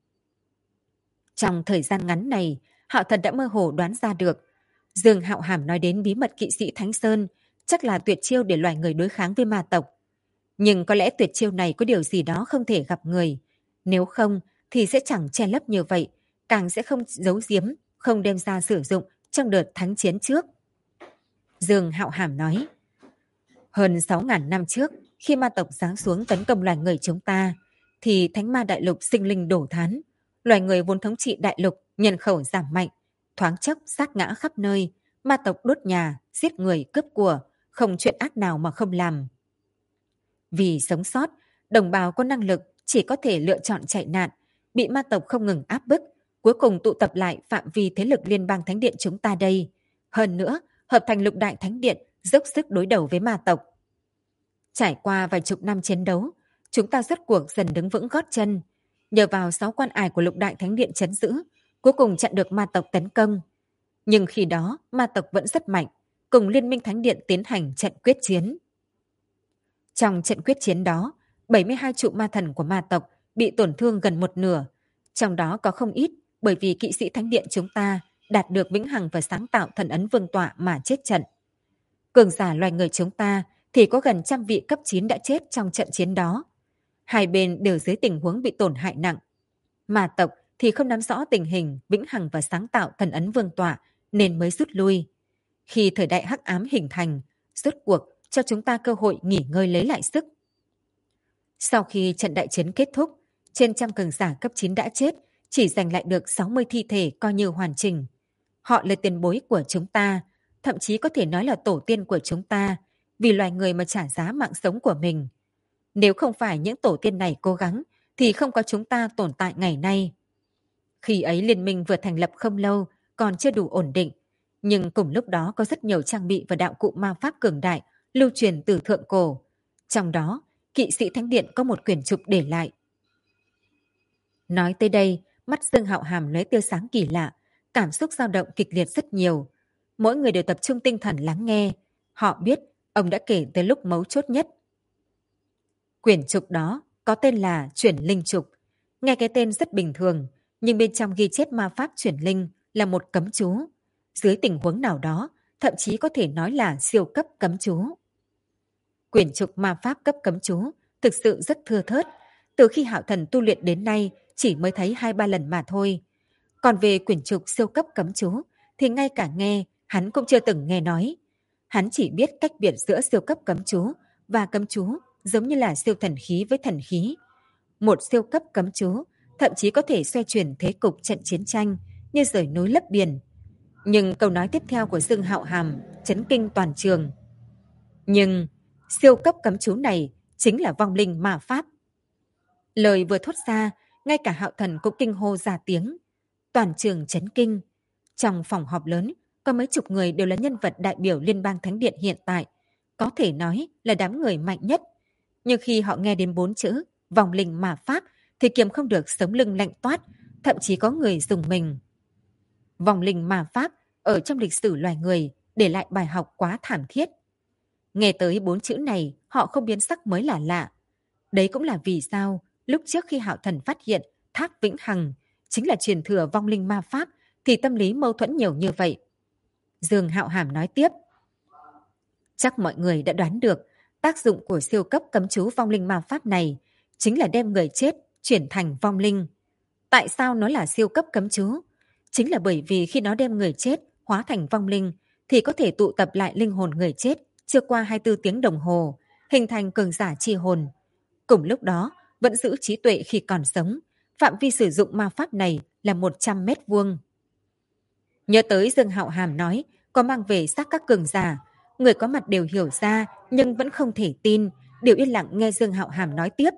S1: Trong thời gian ngắn này, Hạo Thần đã mơ hồ đoán ra được. Dương Hạo Hàm nói đến bí mật kỵ sĩ Thánh Sơn chắc là tuyệt chiêu để loài người đối kháng với ma tộc. Nhưng có lẽ tuyệt chiêu này có điều gì đó không thể gặp người. Nếu không thì sẽ chẳng che lấp như vậy, càng sẽ không giấu giếm, không đem ra sử dụng trong đợt thắng chiến trước. Dương Hạo Hàm nói: Hơn 6.000 năm trước, khi ma tộc giáng xuống tấn công loài người chúng ta, thì Thánh Ma Đại Lục sinh linh đổ thán. Loài người vốn thống trị đại lục, nhân khẩu giảm mạnh, thoáng chốc sát ngã khắp nơi, ma tộc đốt nhà, giết người, cướp của, không chuyện ác nào mà không làm. Vì sống sót, đồng bào có năng lực chỉ có thể lựa chọn chạy nạn, bị ma tộc không ngừng áp bức, cuối cùng tụ tập lại phạm vi thế lực liên bang thánh điện chúng ta đây. Hơn nữa, hợp thành lục đại thánh điện, dốc sức đối đầu với ma tộc. Trải qua vài chục năm chiến đấu, chúng ta rốt cuộc dần đứng vững gót chân. Nhờ vào 6 quan ải của lục đại thánh điện trấn giữ, cuối cùng chặn được ma tộc tấn công. Nhưng khi đó, ma tộc vẫn rất mạnh, cùng liên minh thánh điện tiến hành trận quyết chiến. Trong trận quyết chiến đó, 72 trụ ma thần của ma tộc bị tổn thương gần một nửa, trong đó có không ít bởi vì kỵ sĩ thánh điện chúng ta đạt được vĩnh hằng và sáng tạo thần ấn vương tọa mà chết trận. Cường giả loài người chúng ta thì có gần 100 vị cấp 9 đã chết trong trận chiến đó. Hai bên đều dưới tình huống bị tổn hại nặng. Ma tộc thì không nắm rõ tình hình vĩnh hằng và sáng tạo thần ấn vương tọa nên mới rút lui. Khi thời đại hắc ám hình thành, rốt cuộc cho chúng ta cơ hội nghỉ ngơi lấy lại sức. Sau khi trận đại chiến kết thúc, trên trăm cường giả cấp 9 đã chết, chỉ giành lại được 60 thi thể coi như hoàn chỉnh. Họ là tiền bối của chúng ta, thậm chí có thể nói là tổ tiên của chúng ta, vì loài người mà trả giá mạng sống của mình. Nếu không phải những tổ tiên này cố gắng, thì không có chúng ta tồn tại ngày nay. Khi ấy liên minh vừa thành lập không lâu, còn chưa đủ ổn định, nhưng cùng lúc đó có rất nhiều trang bị và đạo cụ ma pháp cường đại lưu truyền từ thượng cổ. Trong đó, kỵ sĩ thánh điện có một quyển trục để lại. Nói tới đây, mắt Dương Hạo Hàm lóe tia sáng kỳ lạ, cảm xúc dao động kịch liệt rất nhiều. Mỗi người đều tập trung tinh thần lắng nghe. Họ biết ông đã kể tới lúc mấu chốt nhất. Quyển trục đó có tên là Chuyển Linh Trục. Nghe cái tên rất bình thường, nhưng bên trong ghi chép ma pháp chuyển linh là một cấm chú. Dưới tình huống nào đó, thậm chí có thể nói là siêu cấp cấm chú. Quyển trục ma pháp cấp cấm chú thực sự rất thưa thớt. Từ khi Hạo Thần tu luyện đến nay chỉ mới thấy 2-3 lần mà thôi. Còn về quyển trục siêu cấp cấm chú thì ngay cả nghe hắn cũng chưa từng nghe nói. Hắn chỉ biết cách biệt giữa siêu cấp cấm chú và cấm chú giống như là siêu thần khí với thần khí. Một siêu cấp cấm chú thậm chí có thể xoay chuyển thế cục trận chiến tranh như rời núi lấp biển. Nhưng câu nói tiếp theo của Dương Hạo Hàm chấn kinh toàn trường. Nhưng siêu cấp cấm chú này chính là vong linh ma pháp. Lời vừa thốt ra, ngay cả Hạo Thần cũng kinh hô ra tiếng. Toàn trường chấn kinh. Trong phòng họp lớn, có mấy chục người đều là nhân vật đại biểu Liên bang Thánh Điện hiện tại. Có thể nói là đám người mạnh nhất. Nhưng khi họ nghe đến 4 chữ vong linh ma pháp thì kiềm không được sống lưng lạnh toát, thậm chí có người dùng mình. Vong linh ma pháp ở trong lịch sử loài người để lại bài học quá thảm thiết. Nghe tới 4 chữ này, họ không biến sắc mới là lạ. Đấy cũng là vì sao lúc trước khi Hạo Thần phát hiện Thác Vĩnh Hằng chính là truyền thừa vong linh ma pháp thì tâm lý mâu thuẫn nhiều như vậy. Dương Hạo Hàm nói tiếp. Chắc mọi người đã đoán được tác dụng của siêu cấp cấm chú vong linh ma pháp này chính là đem người chết chuyển thành vong linh. Tại sao nó là siêu cấp cấm chú? Chính là bởi vì khi nó đem người chết hóa thành vong linh thì có thể tụ tập lại linh hồn người chết chưa qua 24 tiếng đồng hồ, hình thành cường giả chi hồn. Cùng lúc đó, vẫn giữ trí tuệ khi còn sống. Phạm vi sử dụng ma pháp này là 100 mét vuông. Nhớ tới Dương Hạo Hàm nói có mang về xác các cường giả, Người có mặt đều hiểu ra nhưng vẫn không thể tin, đều yên lặng nghe Dương Hạo Hàm nói tiếp.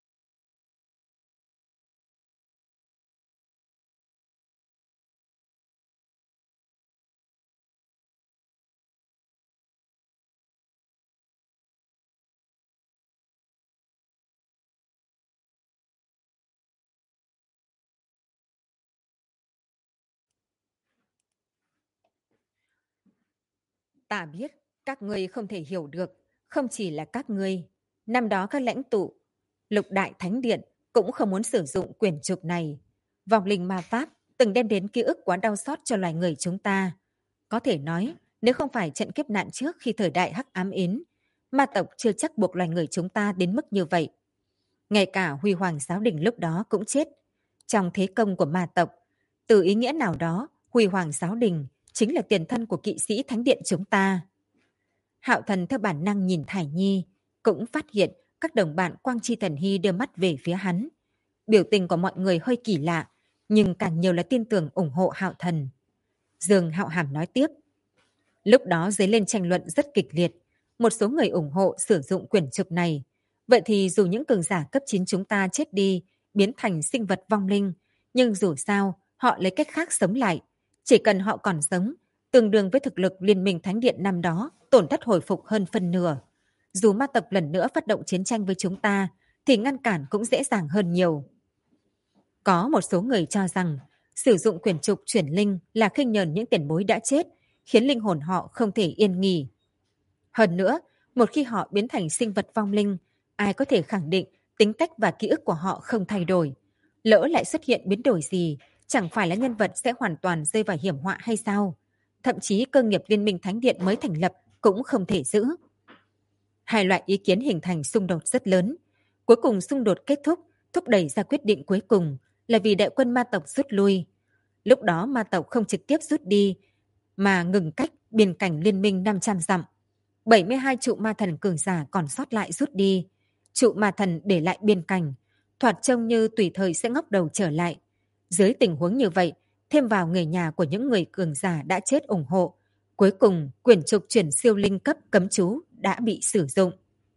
S1: Ta biết, các ngươi không thể hiểu được, không chỉ là các ngươi. Năm đó các lãnh tụ, Lục Đại Thánh Điện cũng không muốn sử dụng quyển trục này. Vòng linh ma pháp từng đem đến ký ức quá đau xót cho loài người chúng ta. Có thể nói, nếu không phải trận kiếp nạn trước khi thời đại Hắc Ám Yến, ma tộc chưa chắc buộc loài người chúng ta đến mức như vậy. Ngay cả Huy Hoàng Giáo Đình lúc đó cũng chết. Trong thế công của ma tộc, từ ý nghĩa nào đó, Huy Hoàng Giáo Đình chính là tiền thân của kỵ sĩ Thánh Điện chúng ta. Hạo Thần theo bản năng nhìn Thải Nhi, cũng phát hiện các đồng bạn Quang Chi Thần Hy đưa mắt về phía hắn. Biểu tình của mọi người hơi kỳ lạ, nhưng càng nhiều là tin tưởng ủng hộ Hạo Thần. Dương Hạo Hàm nói tiếp. Lúc đó dấy lên tranh luận rất kịch liệt. Một số người ủng hộ sử dụng quyển trục này. Vậy thì dù những cường giả cấp 9 chúng ta chết đi, biến thành sinh vật vong linh, nhưng dù sao, họ lấy cách khác sống lại. Chỉ cần họ còn sống, tương đương với thực lực Liên minh Thánh Điện năm đó, tổn thất hồi phục hơn phân nửa. Dù ma tộc lần nữa phát động chiến tranh với chúng ta, thì ngăn cản cũng dễ dàng hơn nhiều. Có một số người cho rằng, sử dụng quyển trục chuyển linh là khinh nhờn những tiền bối đã chết, khiến linh hồn họ không thể yên nghỉ. Hơn nữa, một khi họ biến thành sinh vật vong linh, ai có thể khẳng định tính cách và ký ức của họ không thay đổi. Lỡ lại xuất hiện biến đổi gì, chẳng phải là nhân vật sẽ hoàn toàn rơi vào hiểm họa hay sao? Thậm chí cơ nghiệp Liên minh Thánh Điện mới thành lập cũng không thể giữ. Hai loại ý kiến hình thành xung đột rất lớn. Cuối cùng xung đột kết thúc, thúc đẩy ra quyết định cuối cùng là vì đại quân ma tộc rút lui. Lúc đó ma tộc không trực tiếp rút đi, mà ngừng cách biên cảnh liên minh 500 dặm. 72 trụ ma thần cường giả còn sót lại rút đi. Trụ ma thần để lại biên cảnh, thoạt trông như tùy thời sẽ ngóc đầu trở lại. Dưới tình huống như vậy, thêm vào người nhà của những người cường giả đã chết ủng hộ, cuối cùng quyển trục chuyển siêu linh cấp cấm chú đã bị sử dụng.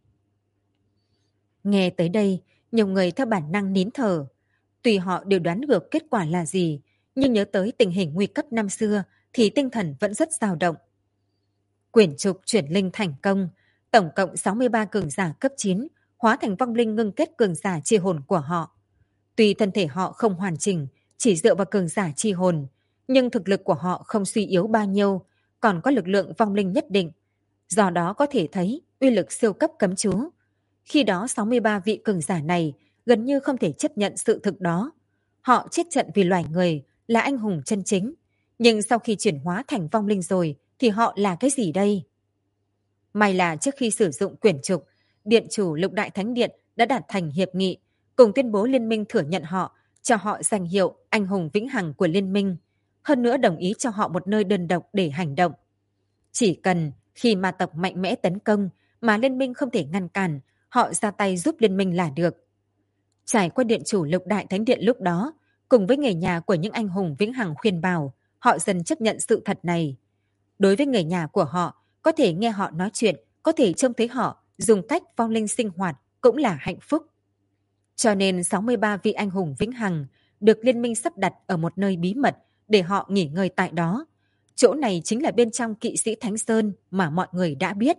S1: Nghe tới đây, nhiều người theo bản năng nín thở. Tuy họ đều đoán được kết quả là gì, nhưng nhớ tới tình hình nguy cấp năm xưa thì tinh thần vẫn rất dao động. Quyển trục chuyển linh thành công, tổng cộng 63 cường giả cấp 9 hóa thành vong linh ngưng kết cường giả chi hồn của họ. Tuy thân thể họ không hoàn chỉnh, chỉ dựa vào cường giả chi hồn, nhưng thực lực của họ không suy yếu bao nhiêu, còn có lực lượng vong linh nhất định. Do đó có thể thấy uy lực siêu cấp cấm chú. Khi đó 63 vị cường giả này gần như không thể chấp nhận sự thực đó. Họ chết trận vì loài người, là anh hùng chân chính. Nhưng sau khi chuyển hóa thành vong linh rồi, thì họ là cái gì đây? May là trước khi sử dụng quyển trục, Điện chủ Lục Đại Thánh Điện đã đạt thành hiệp nghị, cùng tuyên bố liên minh thừa nhận họ, cho họ danh hiệu anh hùng vĩnh hằng của liên minh. Hơn nữa đồng ý cho họ một nơi đơn độc để hành động. Chỉ cần khi ma tộc mạnh mẽ tấn công mà liên minh không thể ngăn cản, họ ra tay giúp liên minh là được. Trải qua điện chủ Lục Đại Thánh Điện lúc đó, cùng với người nhà của những anh hùng vĩnh hằng khuyên bảo, họ dần chấp nhận sự thật này. Đối với người nhà của họ, có thể nghe họ nói chuyện, có thể trông thấy họ dùng cách vong linh sinh hoạt cũng là hạnh phúc. Cho nên 63 vị anh hùng vĩnh hằng được liên minh sắp đặt ở một nơi bí mật để họ nghỉ ngơi tại đó. Chỗ này chính là bên trong kỵ sĩ Thánh Sơn mà mọi người đã biết.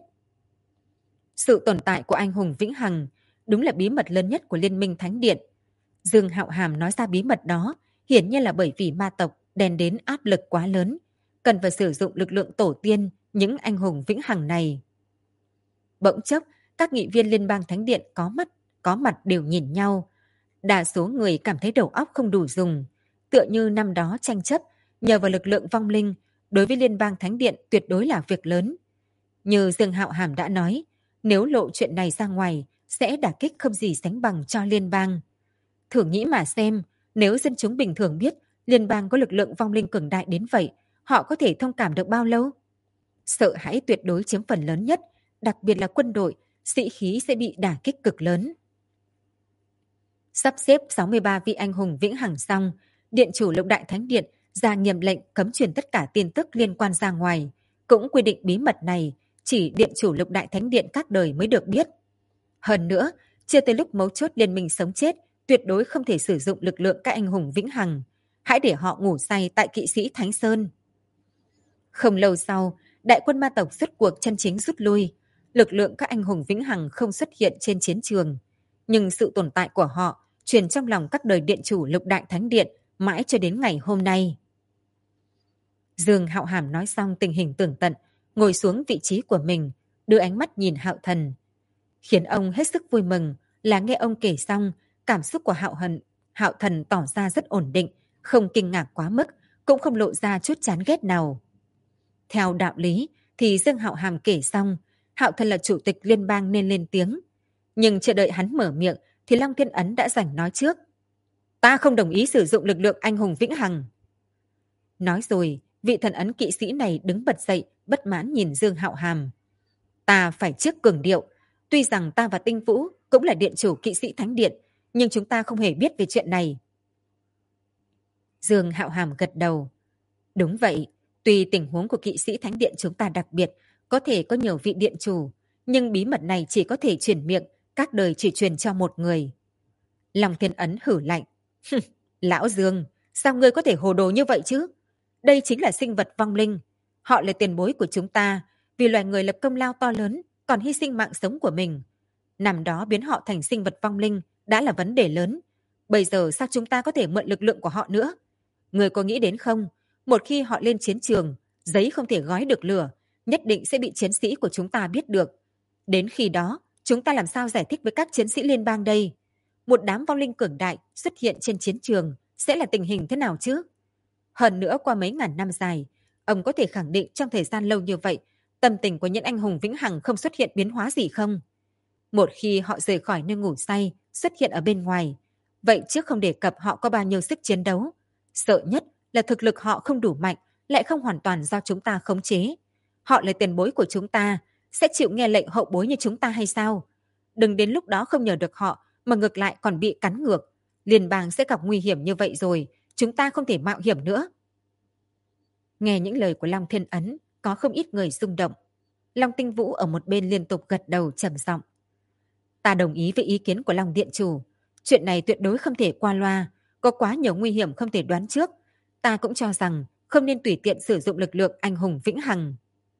S1: Sự tồn tại của anh hùng vĩnh hằng đúng là bí mật lớn nhất của Liên minh Thánh Điện. Dương Hạo Hàm nói ra bí mật đó hiển nhiên là bởi vì ma tộc đem đến áp lực quá lớn, cần phải sử dụng lực lượng tổ tiên những anh hùng vĩnh hằng này. Bỗng chốc, các nghị viên Liên bang Thánh Điện có mặt đều nhìn nhau. Đa số người cảm thấy đầu óc không đủ dùng, tựa như năm đó tranh chấp nhờ vào lực lượng vong linh, đối với Liên bang Thánh Điện tuyệt đối là việc lớn. Như Dương Hạo Hàm đã nói, nếu lộ chuyện này ra ngoài sẽ đả kích không gì sánh bằng cho liên bang. Thử nghĩ mà xem, nếu dân chúng bình thường biết liên bang có lực lượng vong linh cường đại đến vậy, họ có thể thông cảm được bao lâu? Sợ hãi tuyệt đối chiếm phần lớn nhất, đặc biệt là quân đội, sĩ khí sẽ bị đả kích cực lớn. Sắp xếp 63 vị anh hùng vĩnh hằng xong, Điện chủ Lục Đại Thánh Điện ra nghiêm lệnh cấm truyền tất cả tin tức liên quan ra ngoài, cũng quy định bí mật này chỉ điện chủ Lục Đại Thánh Điện các đời mới được biết. Hơn nữa, chưa tới lúc mấu chốt liên minh sống chết, tuyệt đối không thể sử dụng lực lượng các anh hùng vĩnh hằng. Hãy để họ ngủ say tại kỵ sĩ Thánh Sơn. Không lâu sau, đại quân ma tộc rốt cuộc chân chính rút lui. Lực lượng các anh hùng vĩnh hằng không xuất hiện trên chiến trường. Nhưng sự tồn tại của họ truyền trong lòng các đời điện chủ Lục Đại Thánh Điện mãi cho đến ngày hôm nay. Dương Hạo Hàm nói xong tình hình tường tận, ngồi xuống vị trí của mình, đưa ánh mắt nhìn Hạo Thần. Khiến ông hết sức vui mừng là nghe ông kể xong, cảm xúc của Hạo Thần tỏ ra rất ổn định, không kinh ngạc quá mức, cũng không lộ ra chút chán ghét nào. Theo đạo lý thì Dương Hạo Hàm kể xong, Hạo Thần là chủ tịch liên bang nên lên tiếng. Nhưng chưa đợi hắn mở miệng thì Long Thiên Ấn đã giành nói trước. Ta không đồng ý sử dụng lực lượng anh hùng vĩnh hằng. Nói rồi, vị thần ấn kỵ sĩ này đứng bật dậy, bất mãn nhìn Dương Hạo Hàm. Ta phải trước cường điệu, tuy rằng ta và Tinh Vũ cũng là điện chủ kỵ sĩ Thánh Điện, nhưng chúng ta không hề biết về chuyện này. Dương Hạo Hàm gật đầu. Đúng vậy, tuy tình huống của kỵ sĩ Thánh Điện chúng ta đặc biệt, có thể có nhiều vị điện chủ, nhưng bí mật này chỉ có thể truyền miệng, các đời chỉ truyền cho một người. Long Thiên Ấn hử lạnh. Lão Dương, sao ngươi có thể hồ đồ như vậy chứ? Đây chính là sinh vật vong linh. Họ là tiền bối của chúng ta, vì loài người lập công lao to lớn, còn hy sinh mạng sống của mình. Năm đó biến họ thành sinh vật vong linh đã là vấn đề lớn. Bây giờ sao chúng ta có thể mượn lực lượng của họ nữa? Người có nghĩ đến không? Một khi họ lên chiến trường, giấy không thể gói được lửa, nhất định sẽ bị chiến sĩ của chúng ta biết được. Đến khi đó, chúng ta làm sao giải thích với các chiến sĩ liên bang đây? Một đám vong linh cường đại xuất hiện trên chiến trường sẽ là tình hình thế nào chứ? Hơn nữa qua mấy ngàn năm dài, ông có thể khẳng định trong thời gian lâu như vậy, tâm tình của những anh hùng vĩnh hằng không xuất hiện biến hóa gì không? Một khi họ rời khỏi nơi ngủ say, xuất hiện ở bên ngoài, vậy trước không đề cập họ có bao nhiêu sức chiến đấu. Sợ nhất là thực lực họ không đủ mạnh, lại không hoàn toàn do chúng ta khống chế. Họ là tiền bối của chúng ta, sẽ chịu nghe lệnh hậu bối như chúng ta hay sao? Đừng đến lúc đó không nhờ được họ, mà ngược lại còn bị cắn ngược. Liên bang sẽ gặp nguy hiểm như vậy rồi, chúng ta không thể mạo hiểm nữa. Nghe những lời của Long Thiên Ấn, có không ít người rung động. Long Tinh Vũ ở một bên liên tục gật đầu trầm giọng. Ta đồng ý với ý kiến của Long Điện Chủ. Chuyện này tuyệt đối không thể qua loa, có quá nhiều nguy hiểm không thể đoán trước. Ta cũng cho rằng không nên tùy tiện sử dụng lực lượng anh hùng vĩnh hằng.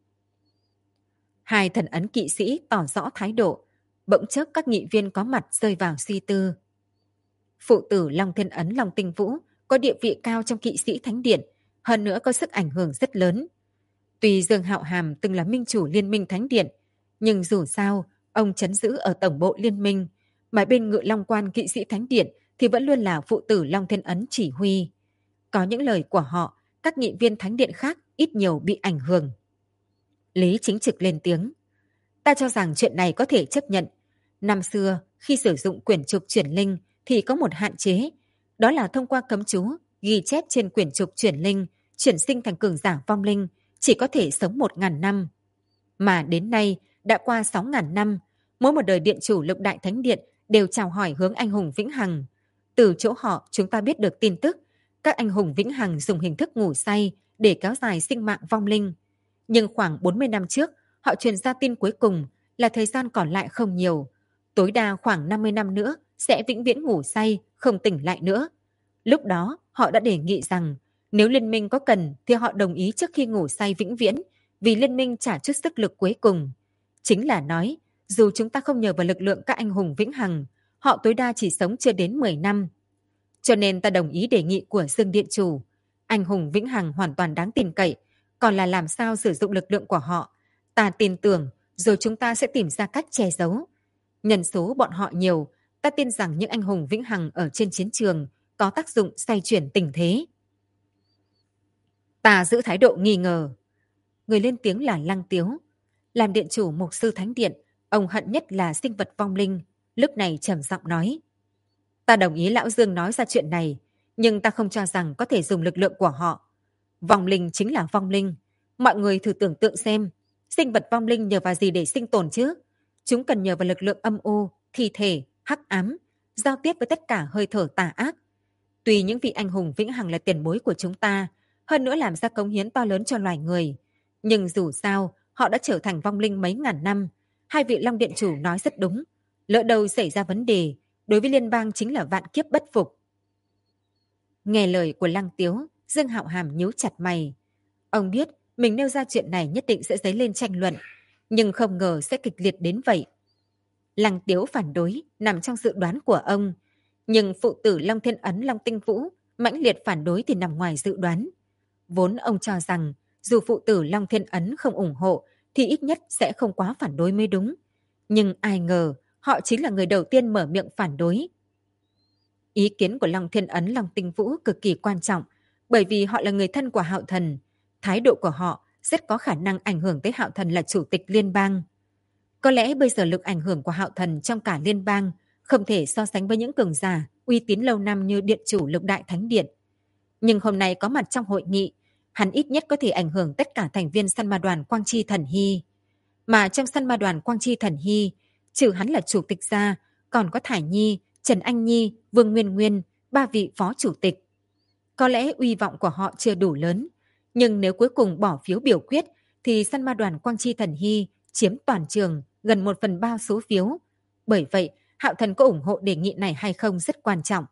S1: Hai thần ấn kỵ sĩ tỏ rõ thái độ, bỗng chốc các nghị viên có mặt rơi vào suy tư. Phụ tử Long Thiên Ấn Long Tinh Vũ có địa vị cao trong kỵ sĩ Thánh Điện, hơn nữa có sức ảnh hưởng rất lớn. Tuy Dương Hạo Hàm từng là minh chủ Liên minh Thánh Điện, nhưng dù sao, ông trấn giữ ở tổng bộ liên minh, mà bên Ngự Long Quan kỵ sĩ Thánh Điện thì vẫn luôn là phụ tử Long Thiên Ấn chỉ huy. Có những lời của họ, các nghị viên Thánh Điện khác ít nhiều bị ảnh hưởng. Lý Chính Trực lên tiếng. Ta cho rằng chuyện này có thể chấp nhận. Năm xưa, khi sử dụng quyển trục chuyển linh thì có một hạn chế. Đó là thông qua cấm chú, ghi chép trên quyển trục chuyển linh, chuyển sinh thành cường giả vong linh, chỉ có thể sống 1.000 năm. Mà đến nay, đã qua 6.000 năm, mỗi một đời điện chủ Lục Đại Thánh Điện đều chào hỏi hướng anh hùng vĩnh hằng. Từ chỗ họ chúng ta biết được tin tức, các anh hùng vĩnh hằng dùng hình thức ngủ say để kéo dài sinh mạng vong linh. Nhưng khoảng 40 năm trước, họ truyền ra tin cuối cùng là thời gian còn lại không nhiều. Tối đa khoảng 50 năm nữa sẽ vĩnh viễn ngủ say, không tỉnh lại nữa. Lúc đó, họ đã đề nghị rằng nếu liên minh có cần thì họ đồng ý trước khi ngủ say vĩnh viễn, vì liên minh trả chút sức lực cuối cùng. Chính là nói, dù chúng ta không nhờ vào lực lượng các anh hùng vĩnh hằng, họ tối đa chỉ sống chưa đến 10 năm. Cho nên ta đồng ý đề nghị của Dương Điện Chủ. Anh hùng vĩnh hằng hoàn toàn đáng tin cậy, còn là làm sao sử dụng lực lượng của họ. Ta tin tưởng, rồi chúng ta sẽ tìm ra cách che giấu. Nhân số bọn họ nhiều, ta tin rằng những anh hùng vĩnh hằng ở trên chiến trường có tác dụng xoay chuyển tình thế. Ta giữ thái độ nghi ngờ. Người lên tiếng là Lăng Tiếu. Làm điện chủ mục sư Thánh Điện, ông hận nhất là sinh vật vong linh. Lúc này trầm giọng nói. Ta đồng ý Lão Dương nói ra chuyện này, nhưng ta không cho rằng có thể dùng lực lượng của họ. Vong linh chính là vong linh. Mọi người thử tưởng tượng xem, sinh vật vong linh nhờ vào gì để sinh tồn chứ? Chúng cần nhờ vào lực lượng âm u, thi thể, hắc ám, giao tiếp với tất cả hơi thở tà ác. Tuy những vị anh hùng vĩnh hằng là tiền bối của chúng ta, hơn nữa làm ra cống hiến to lớn cho loài người, nhưng dù sao họ đã trở thành vong linh mấy ngàn năm. Hai vị Long Điện Chủ nói rất đúng. Lỡ đâu xảy ra vấn đề, đối với liên bang chính là vạn kiếp bất phục. Nghe lời của Lăng Tiếu, Dương Hạo Hàm nhíu chặt mày. Ông biết mình nêu ra chuyện này nhất định sẽ dấy lên tranh luận, nhưng không ngờ sẽ kịch liệt đến vậy. Lăng Tiếu phản đối nằm trong dự đoán của ông, nhưng phụ tử Long Thiên Ấn Long Tinh Vũ mãnh liệt phản đối thì nằm ngoài dự đoán. Vốn ông cho rằng dù phụ tử Long Thiên Ấn không ủng hộ thì ít nhất sẽ không quá phản đối mới đúng. Nhưng ai ngờ họ chính là người đầu tiên mở miệng phản đối. Ý kiến của Long Thiên Ấn Long Tinh Vũ cực kỳ quan trọng, bởi vì họ là người thân của Hạo Thần. Thái độ của họ rất có khả năng ảnh hưởng tới Hạo Thần là chủ tịch liên bang. Có lẽ bây giờ lực ảnh hưởng của Hạo Thần trong cả liên bang không thể so sánh với những cường giả uy tín lâu năm như Điện Chủ Lục Đại Thánh Điện. Nhưng hôm nay có mặt trong hội nghị, hắn ít nhất có thể ảnh hưởng tất cả thành viên săn ma đoàn Quang Chi Thần Hy. Mà trong săn ma đoàn Quang Chi Thần Hy, trừ hắn là chủ tịch ra, còn có Thải Nhi, Trần Anh Nhi, Vương Nguyên Nguyên, ba vị phó chủ tịch. Có lẽ uy vọng của họ chưa đủ lớn, nhưng nếu cuối cùng bỏ phiếu biểu quyết thì săn ma đoàn Quang Chi Thần Hy chiếm toàn trường gần 1/3 số phiếu. Bởi vậy, Hạo Thần có ủng hộ đề nghị này hay không rất quan trọng.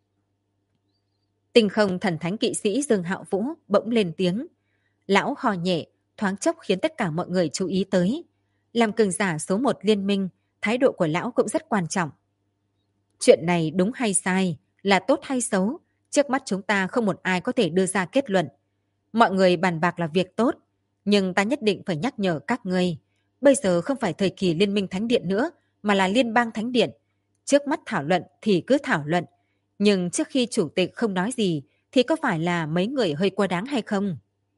S1: Tinh Không Thần Thánh Kỵ sĩ Dương Hạo Vũ bỗng lên tiếng. Lão hò nhẹ, thoáng chốc khiến tất cả mọi người chú ý tới. Làm cường giả số 1 liên minh, thái độ của lão cũng rất quan trọng. Chuyện này đúng hay sai, là tốt hay xấu, trước mắt chúng ta không một ai có thể đưa ra kết luận. Mọi người bàn bạc là việc tốt, nhưng ta nhất định phải nhắc nhở các ngươi. Bây giờ không phải thời kỳ Liên minh Thánh Điện nữa, mà là Liên bang Thánh Điện. Trước mắt thảo luận thì cứ thảo luận, nhưng trước khi chủ tịch không nói gì thì có phải là mấy người hơi quá đáng hay không?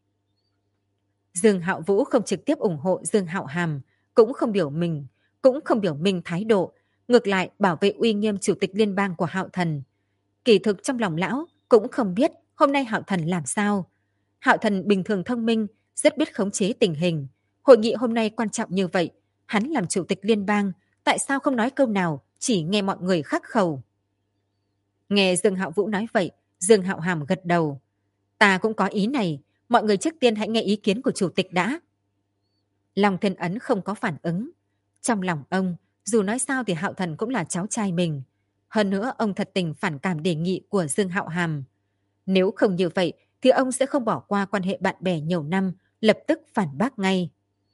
S1: Dương Hạo Vũ không trực tiếp ủng hộ Dương Hạo Hàm, cũng không biểu minh thái độ, ngược lại bảo vệ uy nghiêm chủ tịch liên bang của Hạo Thần. Kỳ thực trong lòng lão cũng không biết hôm nay Hạo Thần làm sao. Hạo Thần bình thường thông minh, rất biết khống chế tình hình. Hội nghị hôm nay quan trọng như vậy, hắn làm chủ tịch liên bang, tại sao không nói câu nào, chỉ nghe mọi người khắc khẩu. Nghe Dương Hạo Vũ nói vậy, Dương Hạo Hàm gật đầu. Ta cũng có ý này, mọi người trước tiên hãy nghe ý kiến của chủ tịch đã. Long Thiên Ấn không có phản ứng. Trong lòng ông, dù nói sao thì Hạo Thần cũng là cháu trai mình. Hơn nữa ông thật tình phản cảm đề nghị của Dương Hạo Hàm. Nếu không như vậy thì ông sẽ không bỏ qua quan hệ bạn bè nhiều năm, lập tức phản bác ngay.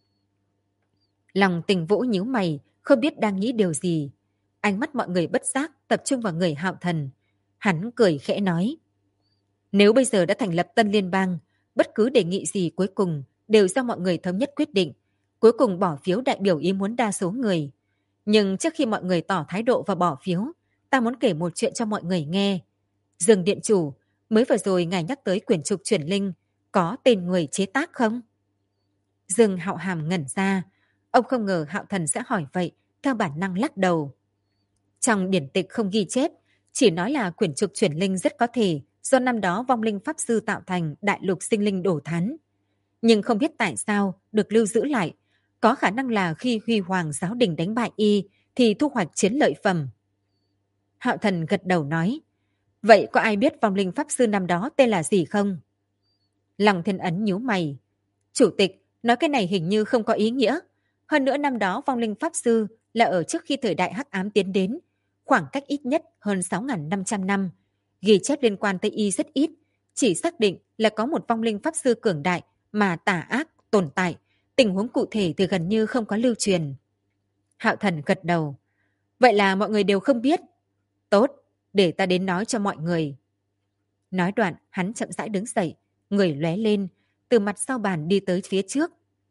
S1: Lòng Tình Vũ nhíu mày, không biết đang nghĩ điều gì. Ánh mắt mọi người bất giác tập trung vào người Hạo Thần. Hắn cười khẽ nói. Nếu bây giờ đã thành lập tân liên bang, bất cứ đề nghị gì cuối cùng đều do mọi người thống nhất quyết định. Cuối cùng bỏ phiếu đại biểu ý muốn đa số người. Nhưng trước khi mọi người tỏ thái độ và bỏ phiếu, ta muốn kể một chuyện cho mọi người nghe. Dương Điện Chủ, mới vừa rồi ngài nhắc tới quyển trục chuyển linh, có tên người chế tác không? Dương Hạo Hàm ngẩn ra. Ông không ngờ Hạo Thần sẽ hỏi vậy, theo bản năng lắc đầu. Trong điển tịch không ghi chép, chỉ nói là quyển trục chuyển linh rất có thể do năm đó vong linh pháp sư tạo thành đại lục sinh linh đổ thán. Nhưng không biết tại sao được lưu giữ lại, có khả năng là khi Huy Hoàng giáo đình đánh bại y thì thu hoạch chiến lợi phẩm. Hạo Thần gật đầu nói, vậy có ai biết vong linh pháp sư năm đó tên là gì không? Lăng Thiên Ấn nhíu mày. Chủ tịch, nói cái này hình như không có ý nghĩa. Hơn nữa năm đó vong linh pháp sư là ở trước khi thời đại hắc ám tiến đến, khoảng cách ít nhất hơn 6.500 năm. Ghi chép liên quan tới y rất ít, chỉ xác định là có một vong linh pháp sư cường đại mà tà ác tồn tại. Tình huống cụ thể thì gần như không có lưu truyền. Hạo Thần gật đầu. Vậy là mọi người đều không biết. Tốt, để ta đến nói cho mọi người. Nói đoạn, hắn chậm rãi đứng dậy, người lóe lên, từ mặt sau bàn đi tới phía trước.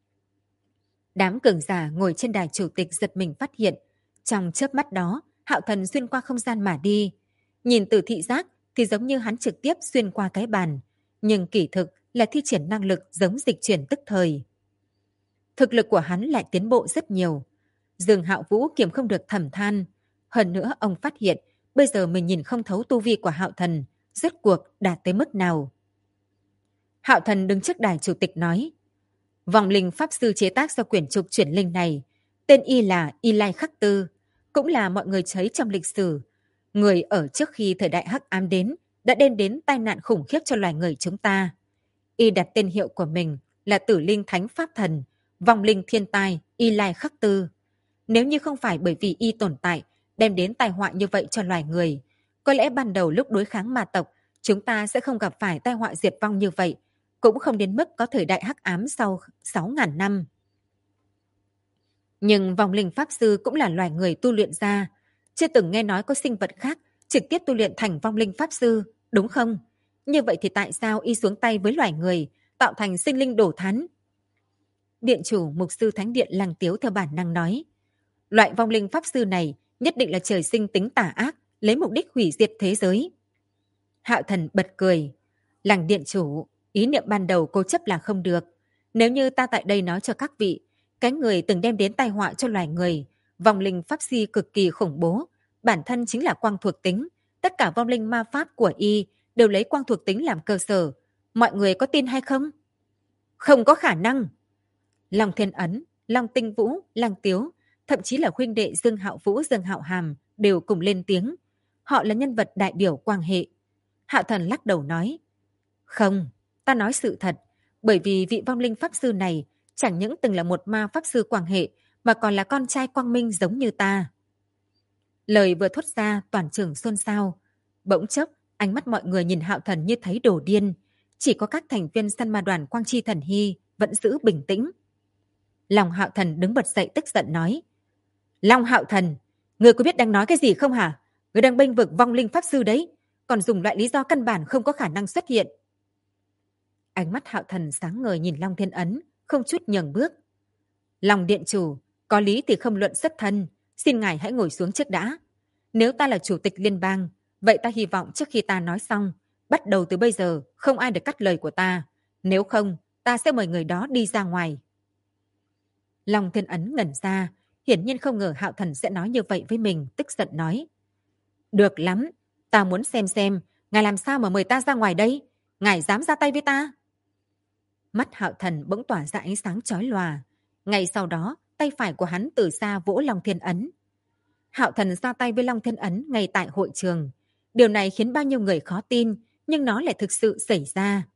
S1: Đám cường giả ngồi trên đài chủ tịch giật mình phát hiện, trong chớp mắt đó, Hạo Thần xuyên qua không gian mà đi. Nhìn từ thị giác thì giống như hắn trực tiếp xuyên qua cái bàn, nhưng kỳ thực là thi triển năng lực giống dịch chuyển tức thời. Thực lực của hắn lại tiến bộ rất nhiều. Dương Hạo Vũ kiềm không được thầm than. Hơn nữa ông phát hiện bây giờ mình nhìn không thấu tu vi của Hạo Thần, rốt cuộc đạt tới mức nào. Hạo Thần đứng trước đài chủ tịch nói, vong linh pháp sư chế tác ra quyển trục chuyển linh này, tên y là Y Lai Khắc Tư, cũng là mọi người thấy trong lịch sử. Người ở trước khi thời đại hắc ám đến đã đem đến tai nạn khủng khiếp cho loài người chúng ta. Y đặt tên hiệu của mình là Tử Linh Thánh Pháp Thần, vong linh thiên tai, Y Lai Khắc Tư. Nếu như không phải bởi vì y tồn tại, đem đến tai họa như vậy cho loài người, có lẽ ban đầu lúc đối kháng ma tộc, chúng ta sẽ không gặp phải tai họa diệt vong như vậy, cũng không đến mức có thời đại hắc ám sau 6.000 năm. Nhưng vong linh pháp sư cũng là loài người tu luyện ra, chưa từng nghe nói có sinh vật khác trực tiếp tu luyện thành vong linh pháp sư, đúng không? Như vậy thì tại sao y xuống tay với loài người, tạo thành sinh linh đổ thán? Điện chủ mục sư thánh điện Lăng Tiếu theo bản năng nói, loại vong linh pháp sư này nhất định là trời sinh tính tà ác, lấy mục đích hủy diệt thế giới. Hạo Thần bật cười, Lăng điện chủ, ý niệm ban đầu cô chấp là không được. Nếu như ta tại đây nói cho các vị, cái người từng đem đến tai họa cho loài người, vong linh pháp sư cực kỳ khủng bố, bản thân chính là quang thuộc tính, tất cả vong linh ma pháp của y đều lấy quang thuộc tính làm cơ sở. Mọi người có tin hay không? Không có khả năng. Long Thiên Ấn, Long Tinh Vũ, Lăng Tiếu, thậm chí là huynh đệ Dương Hạo Vũ, Dương Hạo Hàm đều cùng lên tiếng. Họ là nhân vật đại biểu quang hệ. Hạo Thần lắc đầu nói, không, ta nói sự thật, bởi vì vị vong linh pháp sư này chẳng những từng là một ma pháp sư quang hệ, mà còn là con trai quang minh giống như ta. Lời vừa thốt ra toàn trường xôn xao. Bỗng chốc, ánh mắt mọi người nhìn Hạo Thần như thấy đồ điên. Chỉ có các thành viên săn ma đoàn Quang Chi Thần Hy vẫn giữ bình tĩnh. Lòng Hạo Thần đứng bật dậy tức giận nói, Long Hạo Thần, người có biết đang nói cái gì không hả? Người đang bênh vực vong linh pháp sư đấy, còn dùng loại lý do căn bản không có khả năng xuất hiện. Ánh mắt Hạo Thần sáng ngời nhìn Long Thiên Ấn, không chút nhường bước. Long điện chủ, có lý thì không luận xuất thân, xin ngài hãy ngồi xuống trước đã. Nếu ta là chủ tịch liên bang, vậy ta hy vọng trước khi ta nói xong, bắt đầu từ bây giờ không ai được cắt lời của ta. Nếu không, ta sẽ mời người đó đi ra ngoài. Long Thiên Ấn ngẩn ra, hiển nhiên không ngờ Hạo Thần sẽ nói như vậy với mình, tức giận nói. Được lắm, ta muốn xem, ngài làm sao mà mời ta ra ngoài đây? Ngài dám ra tay với ta? Mắt Hạo Thần bỗng tỏa ra ánh sáng chói lòa. Ngay sau đó, tay phải của hắn từ xa vỗ Long Thiên Ấn. Hạo Thần ra tay với Long Thiên Ấn ngay tại hội trường. Điều này khiến bao nhiêu người khó tin, nhưng nó lại thực sự xảy ra.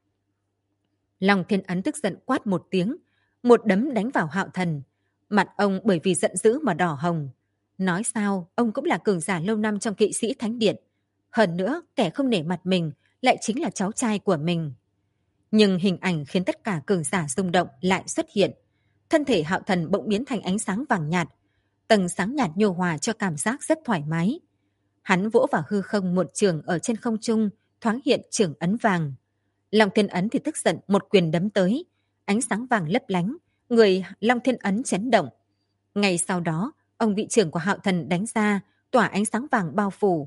S1: Long Thiên Ấn tức giận quát một tiếng, một đấm đánh vào Hạo Thần. Mặt ông bởi vì giận dữ mà đỏ hồng. Nói sao, ông cũng là cường giả lâu năm trong kỵ sĩ thánh điện. Hơn nữa, kẻ không nể mặt mình lại chính là cháu trai của mình. Nhưng hình ảnh khiến tất cả cường giả rung động lại xuất hiện. Thân thể Hạo Thần bỗng biến thành ánh sáng vàng nhạt. Tầng sáng nhạt nhô hòa cho cảm giác rất thoải mái. Hắn vỗ vào hư không một trường ở trên không trung, thoáng hiện trường ấn vàng. Long Thiên Ấn thì tức giận một quyền đấm tới. Ánh sáng vàng lấp lánh, người Long Thiên Ấn chấn động. Ngay sau đó, ông vị trưởng của Hạo Thần đánh ra, tỏa ánh sáng vàng bao phủ.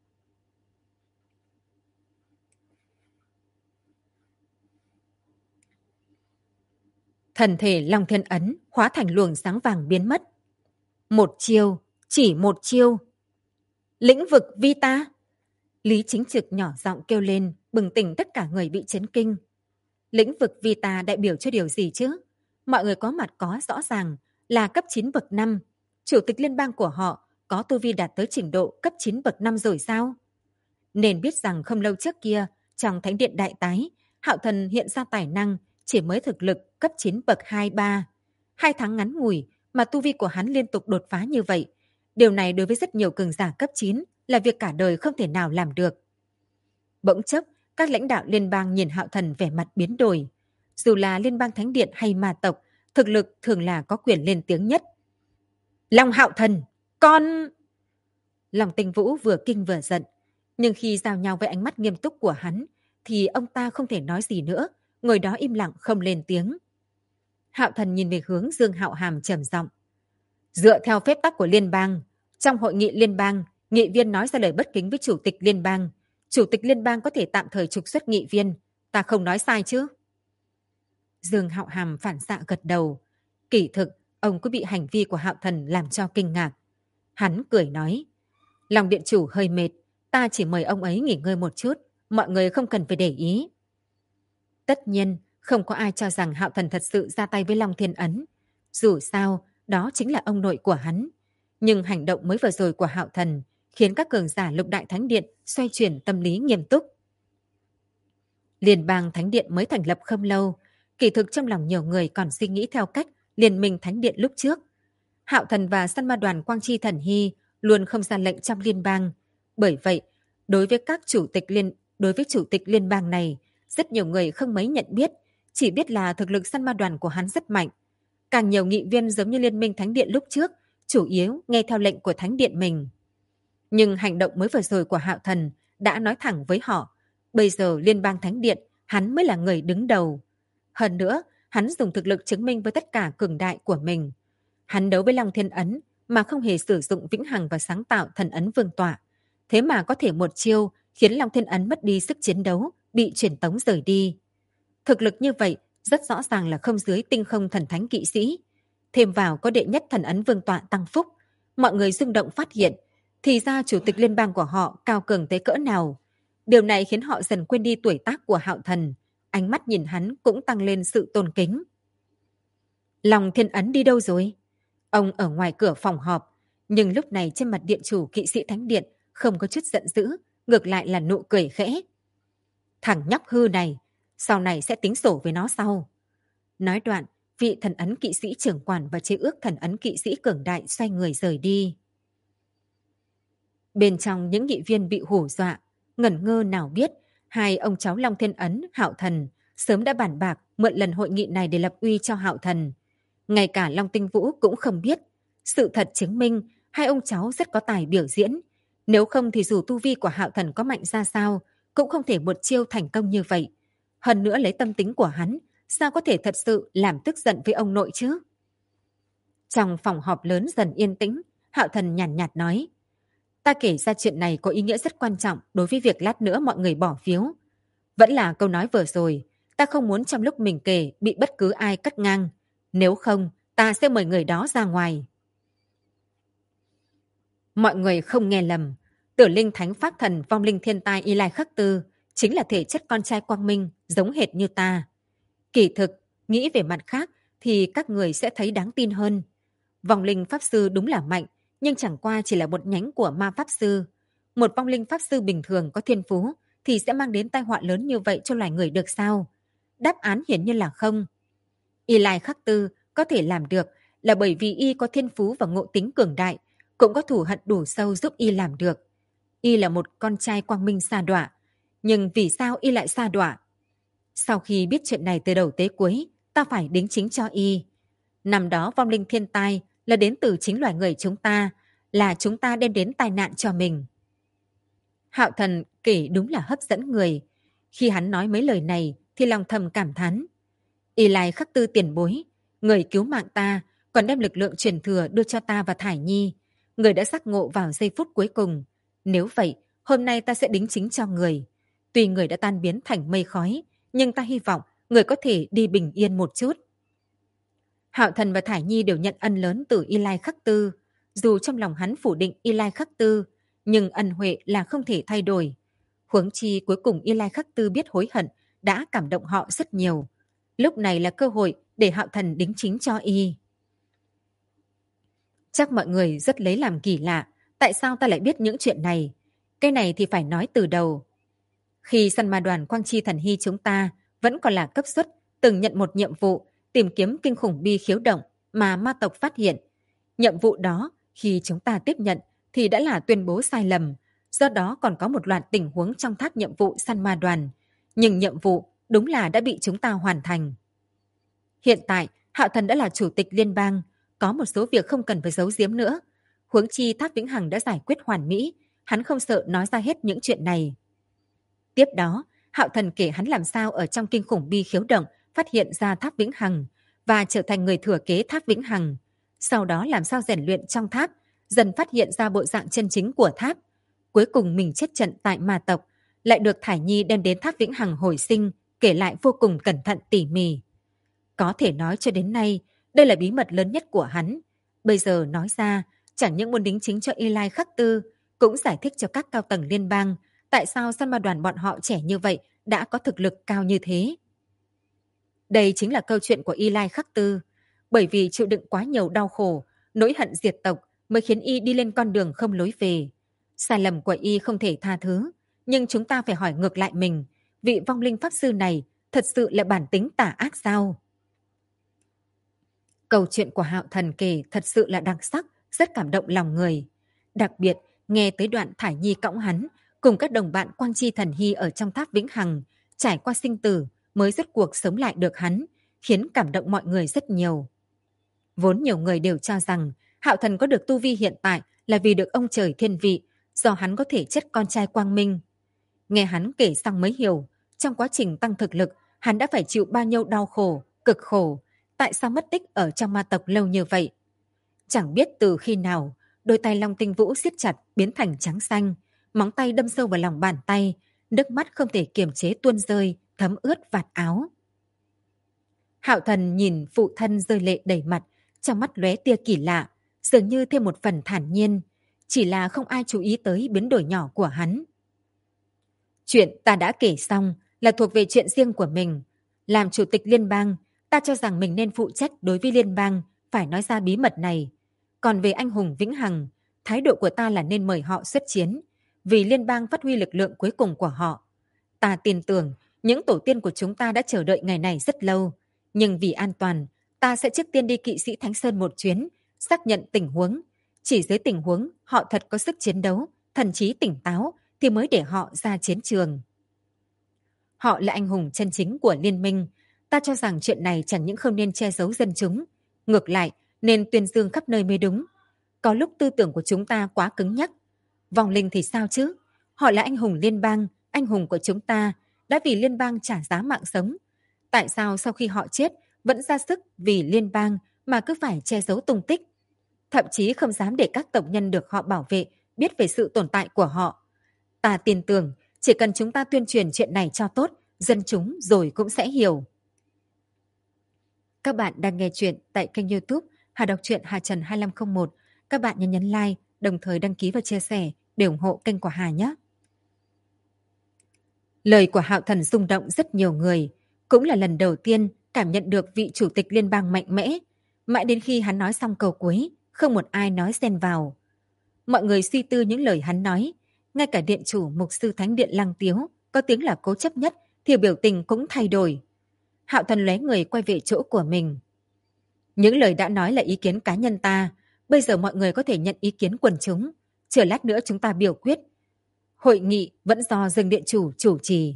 S1: Thần thể Long Thiên Ấn hóa thành luồng sáng vàng biến mất. Một chiêu, chỉ một chiêu. Lĩnh vực Vita. Lý Chính Trực nhỏ giọng kêu lên, bừng tỉnh tất cả người bị chấn kinh. Lĩnh vực Vita đại biểu cho điều gì chứ? Mọi người có mặt có rõ ràng là cấp 9 bậc 5. Chủ tịch liên bang của họ có tu vi đạt tới trình độ cấp 9 bậc 5 rồi sao? Nên biết rằng không lâu trước kia, trong Thánh điện Đại Tái, Hạo Thần hiện ra tài năng chỉ mới thực lực cấp 9 bậc 2-3. 2 tháng ngắn ngủi mà tu vi của hắn liên tục đột phá như vậy. Điều này đối với rất nhiều cường giả cấp 9 là việc cả đời không thể nào làm được. Bỗng chốc, các lãnh đạo liên bang nhìn Hạo Thần vẻ mặt biến đổi. Dù là liên bang thánh điện hay ma tộc, thực lực thường là có quyền lên tiếng nhất. Long Hạo Thần, con... Lòng Tinh Vũ vừa kinh vừa giận. Nhưng khi giao nhau với ánh mắt nghiêm túc của hắn, thì ông ta không thể nói gì nữa, ngồi đó im lặng không lên tiếng. Hạo Thần nhìn về hướng Dương Hạo Hàm trầm giọng. Dựa theo phép tắc của liên bang, trong hội nghị liên bang, nghị viên nói ra lời bất kính với chủ tịch liên bang. Chủ tịch liên bang có thể tạm thời trục xuất nghị viên. Ta không nói sai chứ? Dương Hạo Hàm phản xạ gật đầu. Kỳ thực, ông cũng bị hành vi của Hạo Thần làm cho kinh ngạc. Hắn cười nói. Lòng điện chủ hơi mệt, ta chỉ mời ông ấy nghỉ ngơi một chút, mọi người không cần phải để ý. Tất nhiên, không có ai cho rằng Hạo Thần thật sự ra tay với Long Thiên Ấn. Dù sao, đó chính là ông nội của hắn. Nhưng hành động mới vừa rồi của Hạo Thần khiến các cường giả Lục Đại Thánh Điện xoay chuyển tâm lý nghiêm túc. Liên bang Thánh Điện mới thành lập không lâu, Kỳ thực trong lòng nhiều người còn suy nghĩ theo cách liên minh thánh điện lúc trước. Hạo Thần và săn ma đoàn Quang Chi Thần Hy luôn không ra lệnh trong liên bang. Bởi vậy, đối với chủ tịch liên bang này, rất nhiều người không mấy nhận biết, chỉ biết là thực lực săn ma đoàn của hắn rất mạnh. Càng nhiều nghị viên giống như liên minh thánh điện lúc trước, chủ yếu nghe theo lệnh của thánh điện mình. Nhưng hành động mới vừa rồi của Hạo Thần đã nói thẳng với họ, bây giờ liên bang thánh điện, hắn mới là người đứng đầu. Hơn nữa, hắn dùng thực lực chứng minh với tất cả cường đại của mình. Hắn đấu với Long Thiên Ấn mà không hề sử dụng vĩnh hằng và sáng tạo thần ấn vương tọa. Thế mà có thể một chiêu khiến Long Thiên Ấn mất đi sức chiến đấu, bị truyền tống rời đi. Thực lực như vậy rất rõ ràng là không dưới tinh không thần thánh kỵ sĩ. Thêm vào có đệ nhất thần ấn vương tọa tăng phúc. Mọi người rung động phát hiện, thì ra chủ tịch liên bang của họ cao cường tới cỡ nào. Điều này khiến họ dần quên đi tuổi tác của Hạo Thần. Ánh mắt nhìn hắn cũng tăng lên sự tôn kính. Long Thiên Ấn đi đâu rồi? Ông ở ngoài cửa phòng họp, nhưng lúc này trên mặt điện chủ kỵ sĩ thánh điện không có chút giận dữ, ngược lại là nụ cười khẽ. Thằng nhóc hư này, sau này sẽ tính sổ với nó sau. Nói đoạn, vị thần ấn kỵ sĩ trưởng quản và chế ước thần ấn kỵ sĩ cường đại xoay người rời đi. Bên trong những nghị viên bị hù dọa, ngẩn ngơ nào biết, hai ông cháu Long Thiên Ấn, Hạo Thần sớm đã bàn bạc mượn lần hội nghị này để lập uy cho Hạo Thần. Ngay cả Long Tinh Vũ cũng không biết. Sự thật chứng minh hai ông cháu rất có tài biểu diễn. Nếu không thì dù tu vi của Hạo Thần có mạnh ra sao, cũng không thể một chiêu thành công như vậy. Hơn nữa lấy tâm tính của hắn, sao có thể thật sự làm tức giận với ông nội chứ? Trong phòng họp lớn dần yên tĩnh, Hạo Thần nhàn nhạt nói. Ta kể ra chuyện này có ý nghĩa rất quan trọng đối với việc lát nữa mọi người bỏ phiếu. Vẫn là câu nói vừa rồi, ta không muốn trong lúc mình kể bị bất cứ ai cắt ngang. Nếu không, ta sẽ mời người đó ra ngoài. Mọi người không nghe lầm. Tử linh thánh pháp thần vong linh thiên tai Y Lai Khắc Tư chính là thể chất con trai quang minh, giống hệt như ta. Kỳ thực, nghĩ về mặt khác thì các người sẽ thấy đáng tin hơn. Vong linh pháp sư đúng là mạnh, nhưng chẳng qua chỉ là một nhánh của ma pháp sư. Một vong linh pháp sư bình thường có thiên phú thì sẽ mang đến tai họa lớn như vậy cho loài người được sao? Đáp án hiển nhiên là không. Y Lai Khắc Tư có thể làm được là bởi vì y có thiên phú và ngộ tính cường đại, cũng có thù hận đủ sâu giúp y làm được. Y là một con trai quang minh sa đọa, nhưng vì sao y lại sa đọa? Sau khi biết chuyện này từ đầu tới cuối, ta phải đính chính cho y. Năm đó vong linh thiên tai là đến từ chính loài người chúng ta, là chúng ta đem đến tai nạn cho mình. Hạo Thần kể đúng là hấp dẫn người. Khi hắn nói mấy lời này thì lòng thầm cảm thán. Y Lai Khắc Tư tiền bối, người cứu mạng ta, còn đem lực lượng truyền thừa đưa cho ta và Thải Nhi. Người đã giác ngộ vào giây phút cuối cùng. Nếu vậy, hôm nay ta sẽ đính chính cho người. Tuy người đã tan biến thành mây khói, nhưng ta hy vọng người có thể đi bình yên một chút. Hạo Thần và Thải Nhi đều nhận ân lớn từ Y Lai Khắc Tư. Dù trong lòng hắn phủ định Y Lai Khắc Tư, nhưng ân huệ là không thể thay đổi. Huống chi cuối cùng Y Lai Khắc Tư biết hối hận, đã cảm động họ rất nhiều. Lúc này là cơ hội để Hạo Thần đính chính cho y. Chắc mọi người rất lấy làm kỳ lạ, tại sao ta lại biết những chuyện này? Cái này thì phải nói từ đầu. Khi săn ma đoàn Quang Chi Thần Hy chúng ta vẫn còn là cấp suất, từng nhận một nhiệm vụ tìm kiếm kinh khủng bi khiếu động mà ma tộc phát hiện. Nhiệm vụ đó khi chúng ta tiếp nhận thì đã là tuyên bố sai lầm, do đó còn có một loạt tình huống trong tháp nhiệm vụ săn ma đoàn. Nhưng nhiệm vụ đúng là đã bị chúng ta hoàn thành. Hiện tại, Hạo Thần đã là chủ tịch liên bang, có một số việc không cần phải giấu giếm nữa. Huống chi Tháp Vĩnh Hằng đã giải quyết hoàn mỹ, hắn không sợ nói ra hết những chuyện này. Tiếp đó, Hạo Thần kể hắn làm sao ở trong kinh khủng bi khiếu động phát hiện ra Tháp Vĩnh Hằng và trở thành người thừa kế Tháp Vĩnh Hằng. Sau đó làm sao rèn luyện trong tháp, dần phát hiện ra bộ dạng chân chính của tháp. Cuối cùng mình chết trận tại ma tộc, lại được Thải Nhi đem đến Tháp Vĩnh Hằng hồi sinh, kể lại vô cùng cẩn thận tỉ mỉ. Có thể nói cho đến nay, đây là bí mật lớn nhất của hắn. Bây giờ nói ra, chẳng những muốn đính chính cho Y Lai Khắc Tư, cũng giải thích cho các cao tầng liên bang tại sao săn ma đoàn bọn họ trẻ như vậy đã có thực lực cao như thế. Đây chính là câu chuyện của Y Lai Khắc Tư. Bởi vì chịu đựng quá nhiều đau khổ, nỗi hận diệt tộc mới khiến y đi lên con đường không lối về. Sai lầm của y không thể tha thứ, nhưng chúng ta phải hỏi ngược lại mình, vị vong linh pháp sư này thật sự là bản tính tà ác sao? Câu chuyện của Hạo Thần kể thật sự là đặc sắc, rất cảm động lòng người. Đặc biệt, nghe tới đoạn Thải Nhi cõng hắn, cùng các đồng bạn Quang Chi Thần Hy ở trong tháp Vĩnh Hằng, trải qua sinh tử mới rốt cuộc sống lại được hắn, khiến cảm động mọi người rất nhiều. Vốn nhiều người đều cho rằng Hạo Thần có được tu vi hiện tại là vì được ông trời thiên vị, do hắn có thể chất con trai quang minh. Nghe hắn kể xong mới hiểu, trong quá trình tăng thực lực, hắn đã phải chịu bao nhiêu đau khổ, cực khổ, tại sao mất tích ở trong ma tộc lâu như vậy. Chẳng biết từ khi nào, đôi tay Long Tinh Vũ siết chặt biến thành trắng xanh, móng tay đâm sâu vào lòng bàn tay, nước mắt không thể kiềm chế tuôn rơi, thấm ướt vạt áo. Hạo Thần nhìn phụ thân rơi lệ đầy mặt, trong mắt lóe tia kỳ lạ, dường như thêm một phần thản nhiên, chỉ là không ai chú ý tới biến đổi nhỏ của hắn. Chuyện ta đã kể xong là thuộc về chuyện riêng của mình. Làm chủ tịch liên bang, ta cho rằng mình nên phụ trách đối với liên bang, phải nói ra bí mật này. Còn về anh hùng Vĩnh Hằng, thái độ của ta là nên mời họ xuất chiến, vì liên bang phát huy lực lượng cuối cùng của họ. Ta tin tưởng những tổ tiên của chúng ta đã chờ đợi ngày này rất lâu, nhưng vì an toàn, ta sẽ trước tiên đi Kỵ sĩ Thánh Sơn một chuyến, xác nhận tình huống. Chỉ dưới tình huống họ thật có sức chiến đấu, thần trí tỉnh táo, thì mới để họ ra chiến trường. Họ là anh hùng chân chính của liên minh. Ta cho rằng chuyện này chẳng những không nên che giấu dân chúng, ngược lại nên tuyên dương khắp nơi mới đúng. Có lúc tư tưởng của chúng ta quá cứng nhắc. Vong linh thì sao chứ? Họ là anh hùng liên bang, anh hùng của chúng ta, đã vì liên bang trả giá mạng sống. Tại sao sau khi họ chết vẫn ra sức vì liên bang mà cứ phải che giấu tung tích? Thậm chí không dám để các tộc nhân được họ bảo vệ biết về sự tồn tại của họ. Ta tin tưởng chỉ cần chúng ta tuyên truyền chuyện này cho tốt, dân chúng rồi cũng sẽ hiểu. Các bạn đang nghe chuyện tại kênh YouTube Hà Đọc truyện Hà Trần 2501. Các bạn nhấn like, đồng thời đăng ký và chia sẻ để ủng hộ kênh của Hà nhé. Lời của Hạo Thần rung động rất nhiều người. Cũng là lần đầu tiên cảm nhận được vị chủ tịch liên bang mạnh mẽ. Mãi đến khi hắn nói xong câu cuối, không một ai nói xen vào. Mọi người suy tư những lời hắn nói. Ngay cả điện chủ mục sư thánh điện Lăng Tiếu, có tiếng là cố chấp nhất, thì biểu tình cũng thay đổi. Hạo Thần lóe người quay về chỗ của mình. Những lời đã nói là ý kiến cá nhân ta. Bây giờ mọi người có thể nhận ý kiến quần chúng. Chờ lát nữa chúng ta biểu quyết. Hội nghị vẫn do Dương điện chủ chủ trì.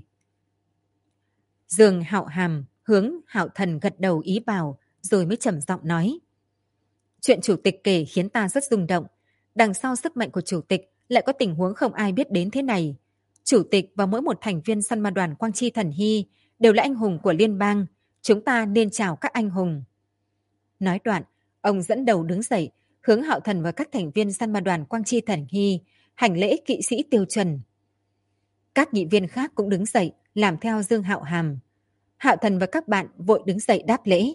S1: Dương Hạo Hàm hướng Hạo Thần gật đầu ý bảo, rồi mới trầm giọng nói. Chuyện chủ tịch kể khiến ta rất rung động. Đằng sau sức mạnh của chủ tịch lại có tình huống không ai biết đến thế này. Chủ tịch và mỗi một thành viên săn ma đoàn Quang Chi Thần Hy đều là anh hùng của liên bang. Chúng ta nên chào các anh hùng. Nói đoạn, ông dẫn đầu đứng dậy, hướng Hạo Thần và các thành viên săn ma đoàn Quang Chi Thần Hy hành lễ kỵ sĩ tiêu chuẩn. Các nghị viên khác cũng đứng dậy, làm theo Dương Hạo Hàm. Hạo Thần và các bạn vội đứng dậy đáp lễ.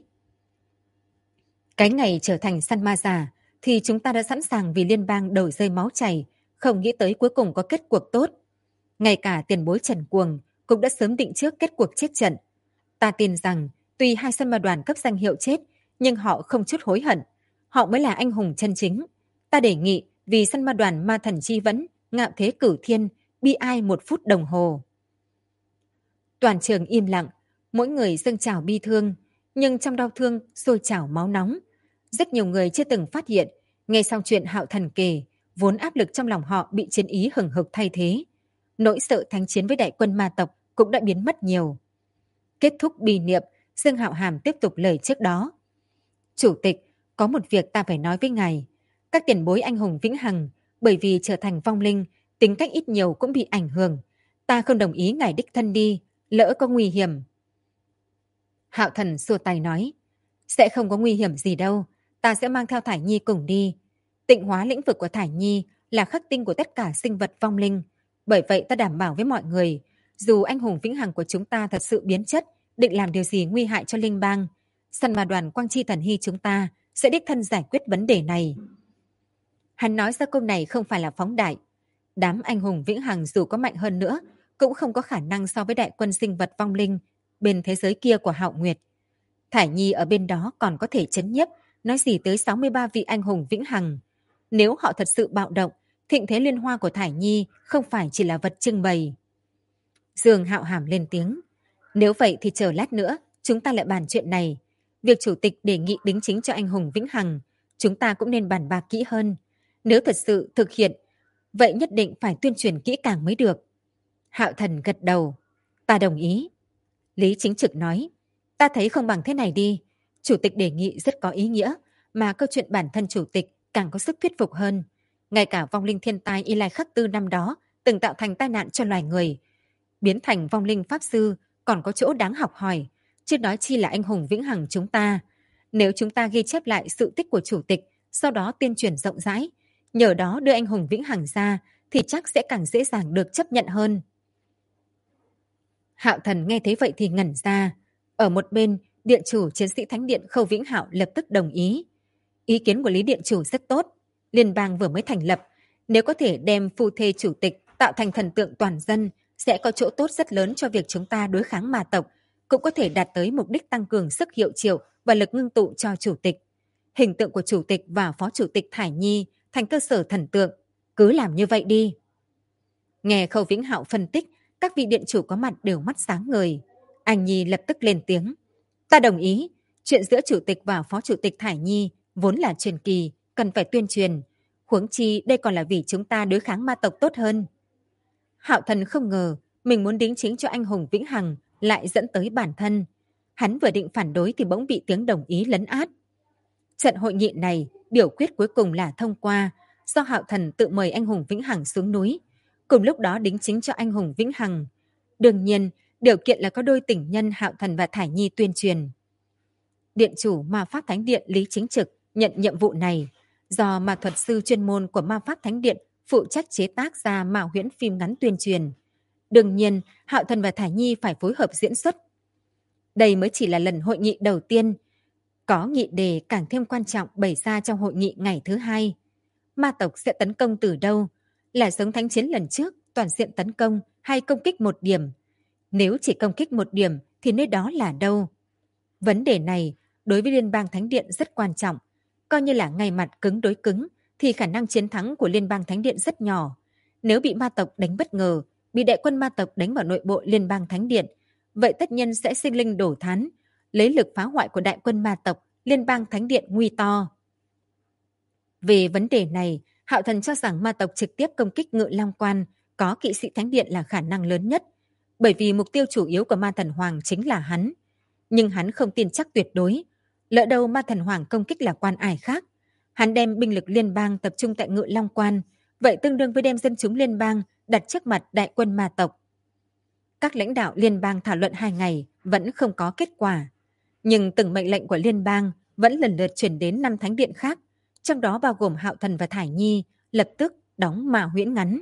S1: Cái ngày trở thành săn ma già, thì chúng ta đã sẵn sàng vì liên bang đầu rơi máu chảy, không nghĩ tới cuối cùng có kết cuộc tốt. Ngay cả tiền bối Trần Cuồng cũng đã sớm định trước kết cuộc chết trận. Ta tin rằng, tuy hai săn ma đoàn cấp danh hiệu chết, nhưng họ không chút hối hận. Họ mới là anh hùng chân chính. Ta đề nghị vì săn ma đoàn Ma Thần Chi Vẫn, Ngạo Thế Cửu Thiên, bi ai 1 phút đồng hồ. Toàn trường im lặng, mỗi người dâng trào bi thương, nhưng trong đau thương sôi trào máu nóng. Rất nhiều người chưa từng phát hiện, nghe xong chuyện Hạo Thần kể, vốn áp lực trong lòng họ bị chiến ý hừng hực thay thế. Nỗi sợ thánh chiến với đại quân ma tộc cũng đã biến mất nhiều. Kết thúc bì niệm, Dương Hạo Hàm tiếp tục lời trước đó. Chủ tịch, có một việc ta phải nói với ngài. Các tiền bối anh hùng Vĩnh Hằng, bởi vì trở thành vong linh, tính cách ít nhiều cũng bị ảnh hưởng. Ta không đồng ý ngài đích thân đi, lỡ có nguy hiểm. Hạo Thần xua tay nói, sẽ không có nguy hiểm gì đâu, ta sẽ mang theo Thải Nhi cùng đi. Tịnh hóa lĩnh vực của Thải Nhi là khắc tinh của tất cả sinh vật vong linh. Bởi vậy ta đảm bảo với mọi người, dù anh hùng Vĩnh Hằng của chúng ta thật sự biến chất, định làm điều gì nguy hại cho linh bang, săn ma đoàn Quang Chi Thần Hy chúng ta sẽ đích thân giải quyết vấn đề này. Hắn nói ra câu này không phải là phóng đại. Đám anh hùng Vĩnh Hằng dù có mạnh hơn nữa, cũng không có khả năng so với đại quân sinh vật vong linh bên thế giới kia của Hạo Nguyệt. Thải Nhi ở bên đó còn có thể chấn nhiếp, nói gì tới 63 vị anh hùng Vĩnh Hằng. Nếu họ thật sự bạo động, thịnh thế liên hoa của Thải Nhi không phải chỉ là vật trưng bày. Dương Hạo Hàm lên tiếng. Nếu vậy thì chờ lát nữa, chúng ta lại bàn chuyện này. Việc chủ tịch đề nghị đính chính cho anh hùng Vĩnh Hằng, chúng ta cũng nên bàn bạc kỹ hơn. Nếu thật sự thực hiện, vậy nhất định phải tuyên truyền kỹ càng mới được. Hạo Thần gật đầu. Ta đồng ý. Lý Chính Trực nói, ta thấy không bằng thế này đi. Chủ tịch đề nghị rất có ý nghĩa, mà câu chuyện bản thân chủ tịch càng có sức thuyết phục hơn. Ngay cả vong linh thiên tai Y Lai Khắc Tư năm đó từng tạo thành tai nạn cho loài người. Biến thành vong linh pháp sư còn có chỗ đáng học hỏi, chứ nói chi là anh hùng Vĩnh Hằng chúng ta. Nếu chúng ta ghi chép lại sự tích của chủ tịch, sau đó tuyên truyền rộng rãi, nhờ đó đưa anh hùng Vĩnh Hằng ra, thì chắc sẽ càng dễ dàng được chấp nhận hơn. Hạo Thần nghe thấy vậy thì ngẩn ra. Ở một bên, điện chủ chiến sĩ Thánh điện Khâu Vĩnh Hạo lập tức đồng ý. Ý kiến của Lý điện chủ rất tốt. Liên bang vừa mới thành lập, nếu có thể đem phu thê chủ tịch tạo thành thần tượng toàn dân, sẽ có chỗ tốt rất lớn cho việc chúng ta đối kháng ma tộc, cũng có thể đạt tới mục đích tăng cường sức hiệu triệu và lực ngưng tụ cho chủ tịch. Hình tượng của chủ tịch và phó chủ tịch Thải Nhi thành cơ sở thần tượng. Cứ làm như vậy đi. Nghe Khâu Vĩnh Hạo phân tích, các vị điện chủ có mặt đều mắt sáng ngời. Anh Nhi lập tức lên tiếng. Ta đồng ý. Chuyện giữa chủ tịch và phó chủ tịch Thải Nhi vốn là truyền kỳ, cần phải tuyên truyền. Huống chi đây còn là vì chúng ta đối kháng ma tộc tốt hơn. Hạo Thần không ngờ mình muốn đính chính cho anh hùng Vĩnh Hằng lại dẫn tới bản thân. Hắn vừa định phản đối thì bỗng bị tiếng đồng ý lấn át. Trận hội nghị này, biểu quyết cuối cùng là thông qua, do Hạo Thần tự mời anh hùng Vĩnh Hằng xuống núi, cùng lúc đó đính chính cho anh hùng Vĩnh Hằng. Đương nhiên, điều kiện là có đôi tình nhân Hạo Thần và Thải Nhi tuyên truyền. Điện chủ Ma Pháp Thánh Điện Lý Chính Trực nhận nhiệm vụ này, do ma thuật sư chuyên môn của Ma Pháp Thánh Điện phụ trách chế tác ra ma huyễn phim ngắn tuyên truyền. Đương nhiên, Hạo Thần và Thải Nhi phải phối hợp diễn xuất. Đây mới chỉ là lần hội nghị đầu tiên. Có nghị đề càng thêm quan trọng bày ra trong hội nghị ngày thứ hai. Ma tộc sẽ tấn công từ đâu? Là giống thánh chiến lần trước, toàn diện tấn công hay công kích một điểm? Nếu chỉ công kích một điểm thì nơi đó là đâu? Vấn đề này đối với Liên bang Thánh Điện rất quan trọng. Coi như là ngay mặt cứng đối cứng thì khả năng chiến thắng của Liên bang Thánh Điện rất nhỏ. Nếu bị ma tộc đánh bất ngờ, bị đại quân ma tộc đánh vào nội bộ Liên bang Thánh Điện, vậy tất nhiên sẽ sinh linh đổ thán, lấy lực phá hoại của đại quân ma tộc, Liên bang Thánh Điện nguy to. Về vấn đề này, Hạo Thần cho rằng ma tộc trực tiếp công kích Ngự Long Quan có kỵ sĩ Thánh Điện là khả năng lớn nhất, bởi vì mục tiêu chủ yếu của Ma Thần Hoàng chính là hắn. Nhưng hắn không tin chắc tuyệt đối. Lỡ đâu Ma Thần Hoàng công kích là quan ải khác. Hắn đem binh lực liên bang tập trung tại Ngự Long Quan, vậy tương đương với đem dân chúng liên bang đặt trước mặt đại quân ma tộc. Các lãnh đạo liên bang thảo luận 2 ngày vẫn không có kết quả. Nhưng từng mệnh lệnh của liên bang vẫn lần lượt chuyển đến 5 thánh điện khác, trong đó bao gồm Hạo Thần và Thải Nhi, lập tức đóng ma huyễn ngắn.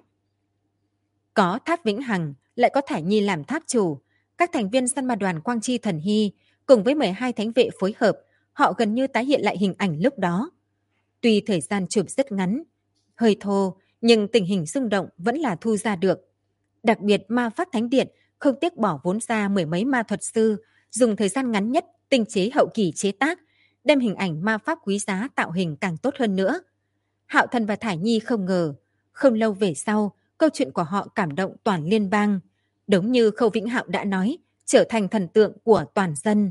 S1: Có tháp Vĩnh Hằng, lại có Thải Nhi làm tháp chủ. Các thành viên săn ma đoàn Quang Chi Thần Hy cùng với 12 thánh vệ phối hợp, họ gần như tái hiện lại hình ảnh lúc đó. Tuy thời gian chụp rất ngắn, hơi thô, nhưng tình hình rung động vẫn là thu ra được. Đặc biệt Ma Pháp Thánh Điện không tiếc bỏ vốn ra 10 mấy ma thuật sư, dùng thời gian ngắn nhất tinh chế hậu kỳ chế tác, đem hình ảnh ma pháp quý giá tạo hình càng tốt hơn nữa. Hạo Thần và Thải Nhi không ngờ, không lâu về sau, câu chuyện của họ cảm động toàn liên bang. Đúng như Khâu Vĩnh Hạo đã nói, trở thành thần tượng của toàn dân.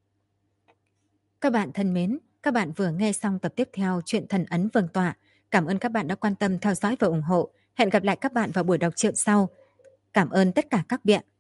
S1: Các bạn thân mến, các bạn vừa nghe xong tập tiếp theo chuyện Thần Ấn Vương Tọa. Cảm ơn các bạn đã quan tâm theo dõi và ủng hộ. Hẹn gặp lại các bạn vào buổi đọc truyện sau. Cảm ơn tất cả các bạn.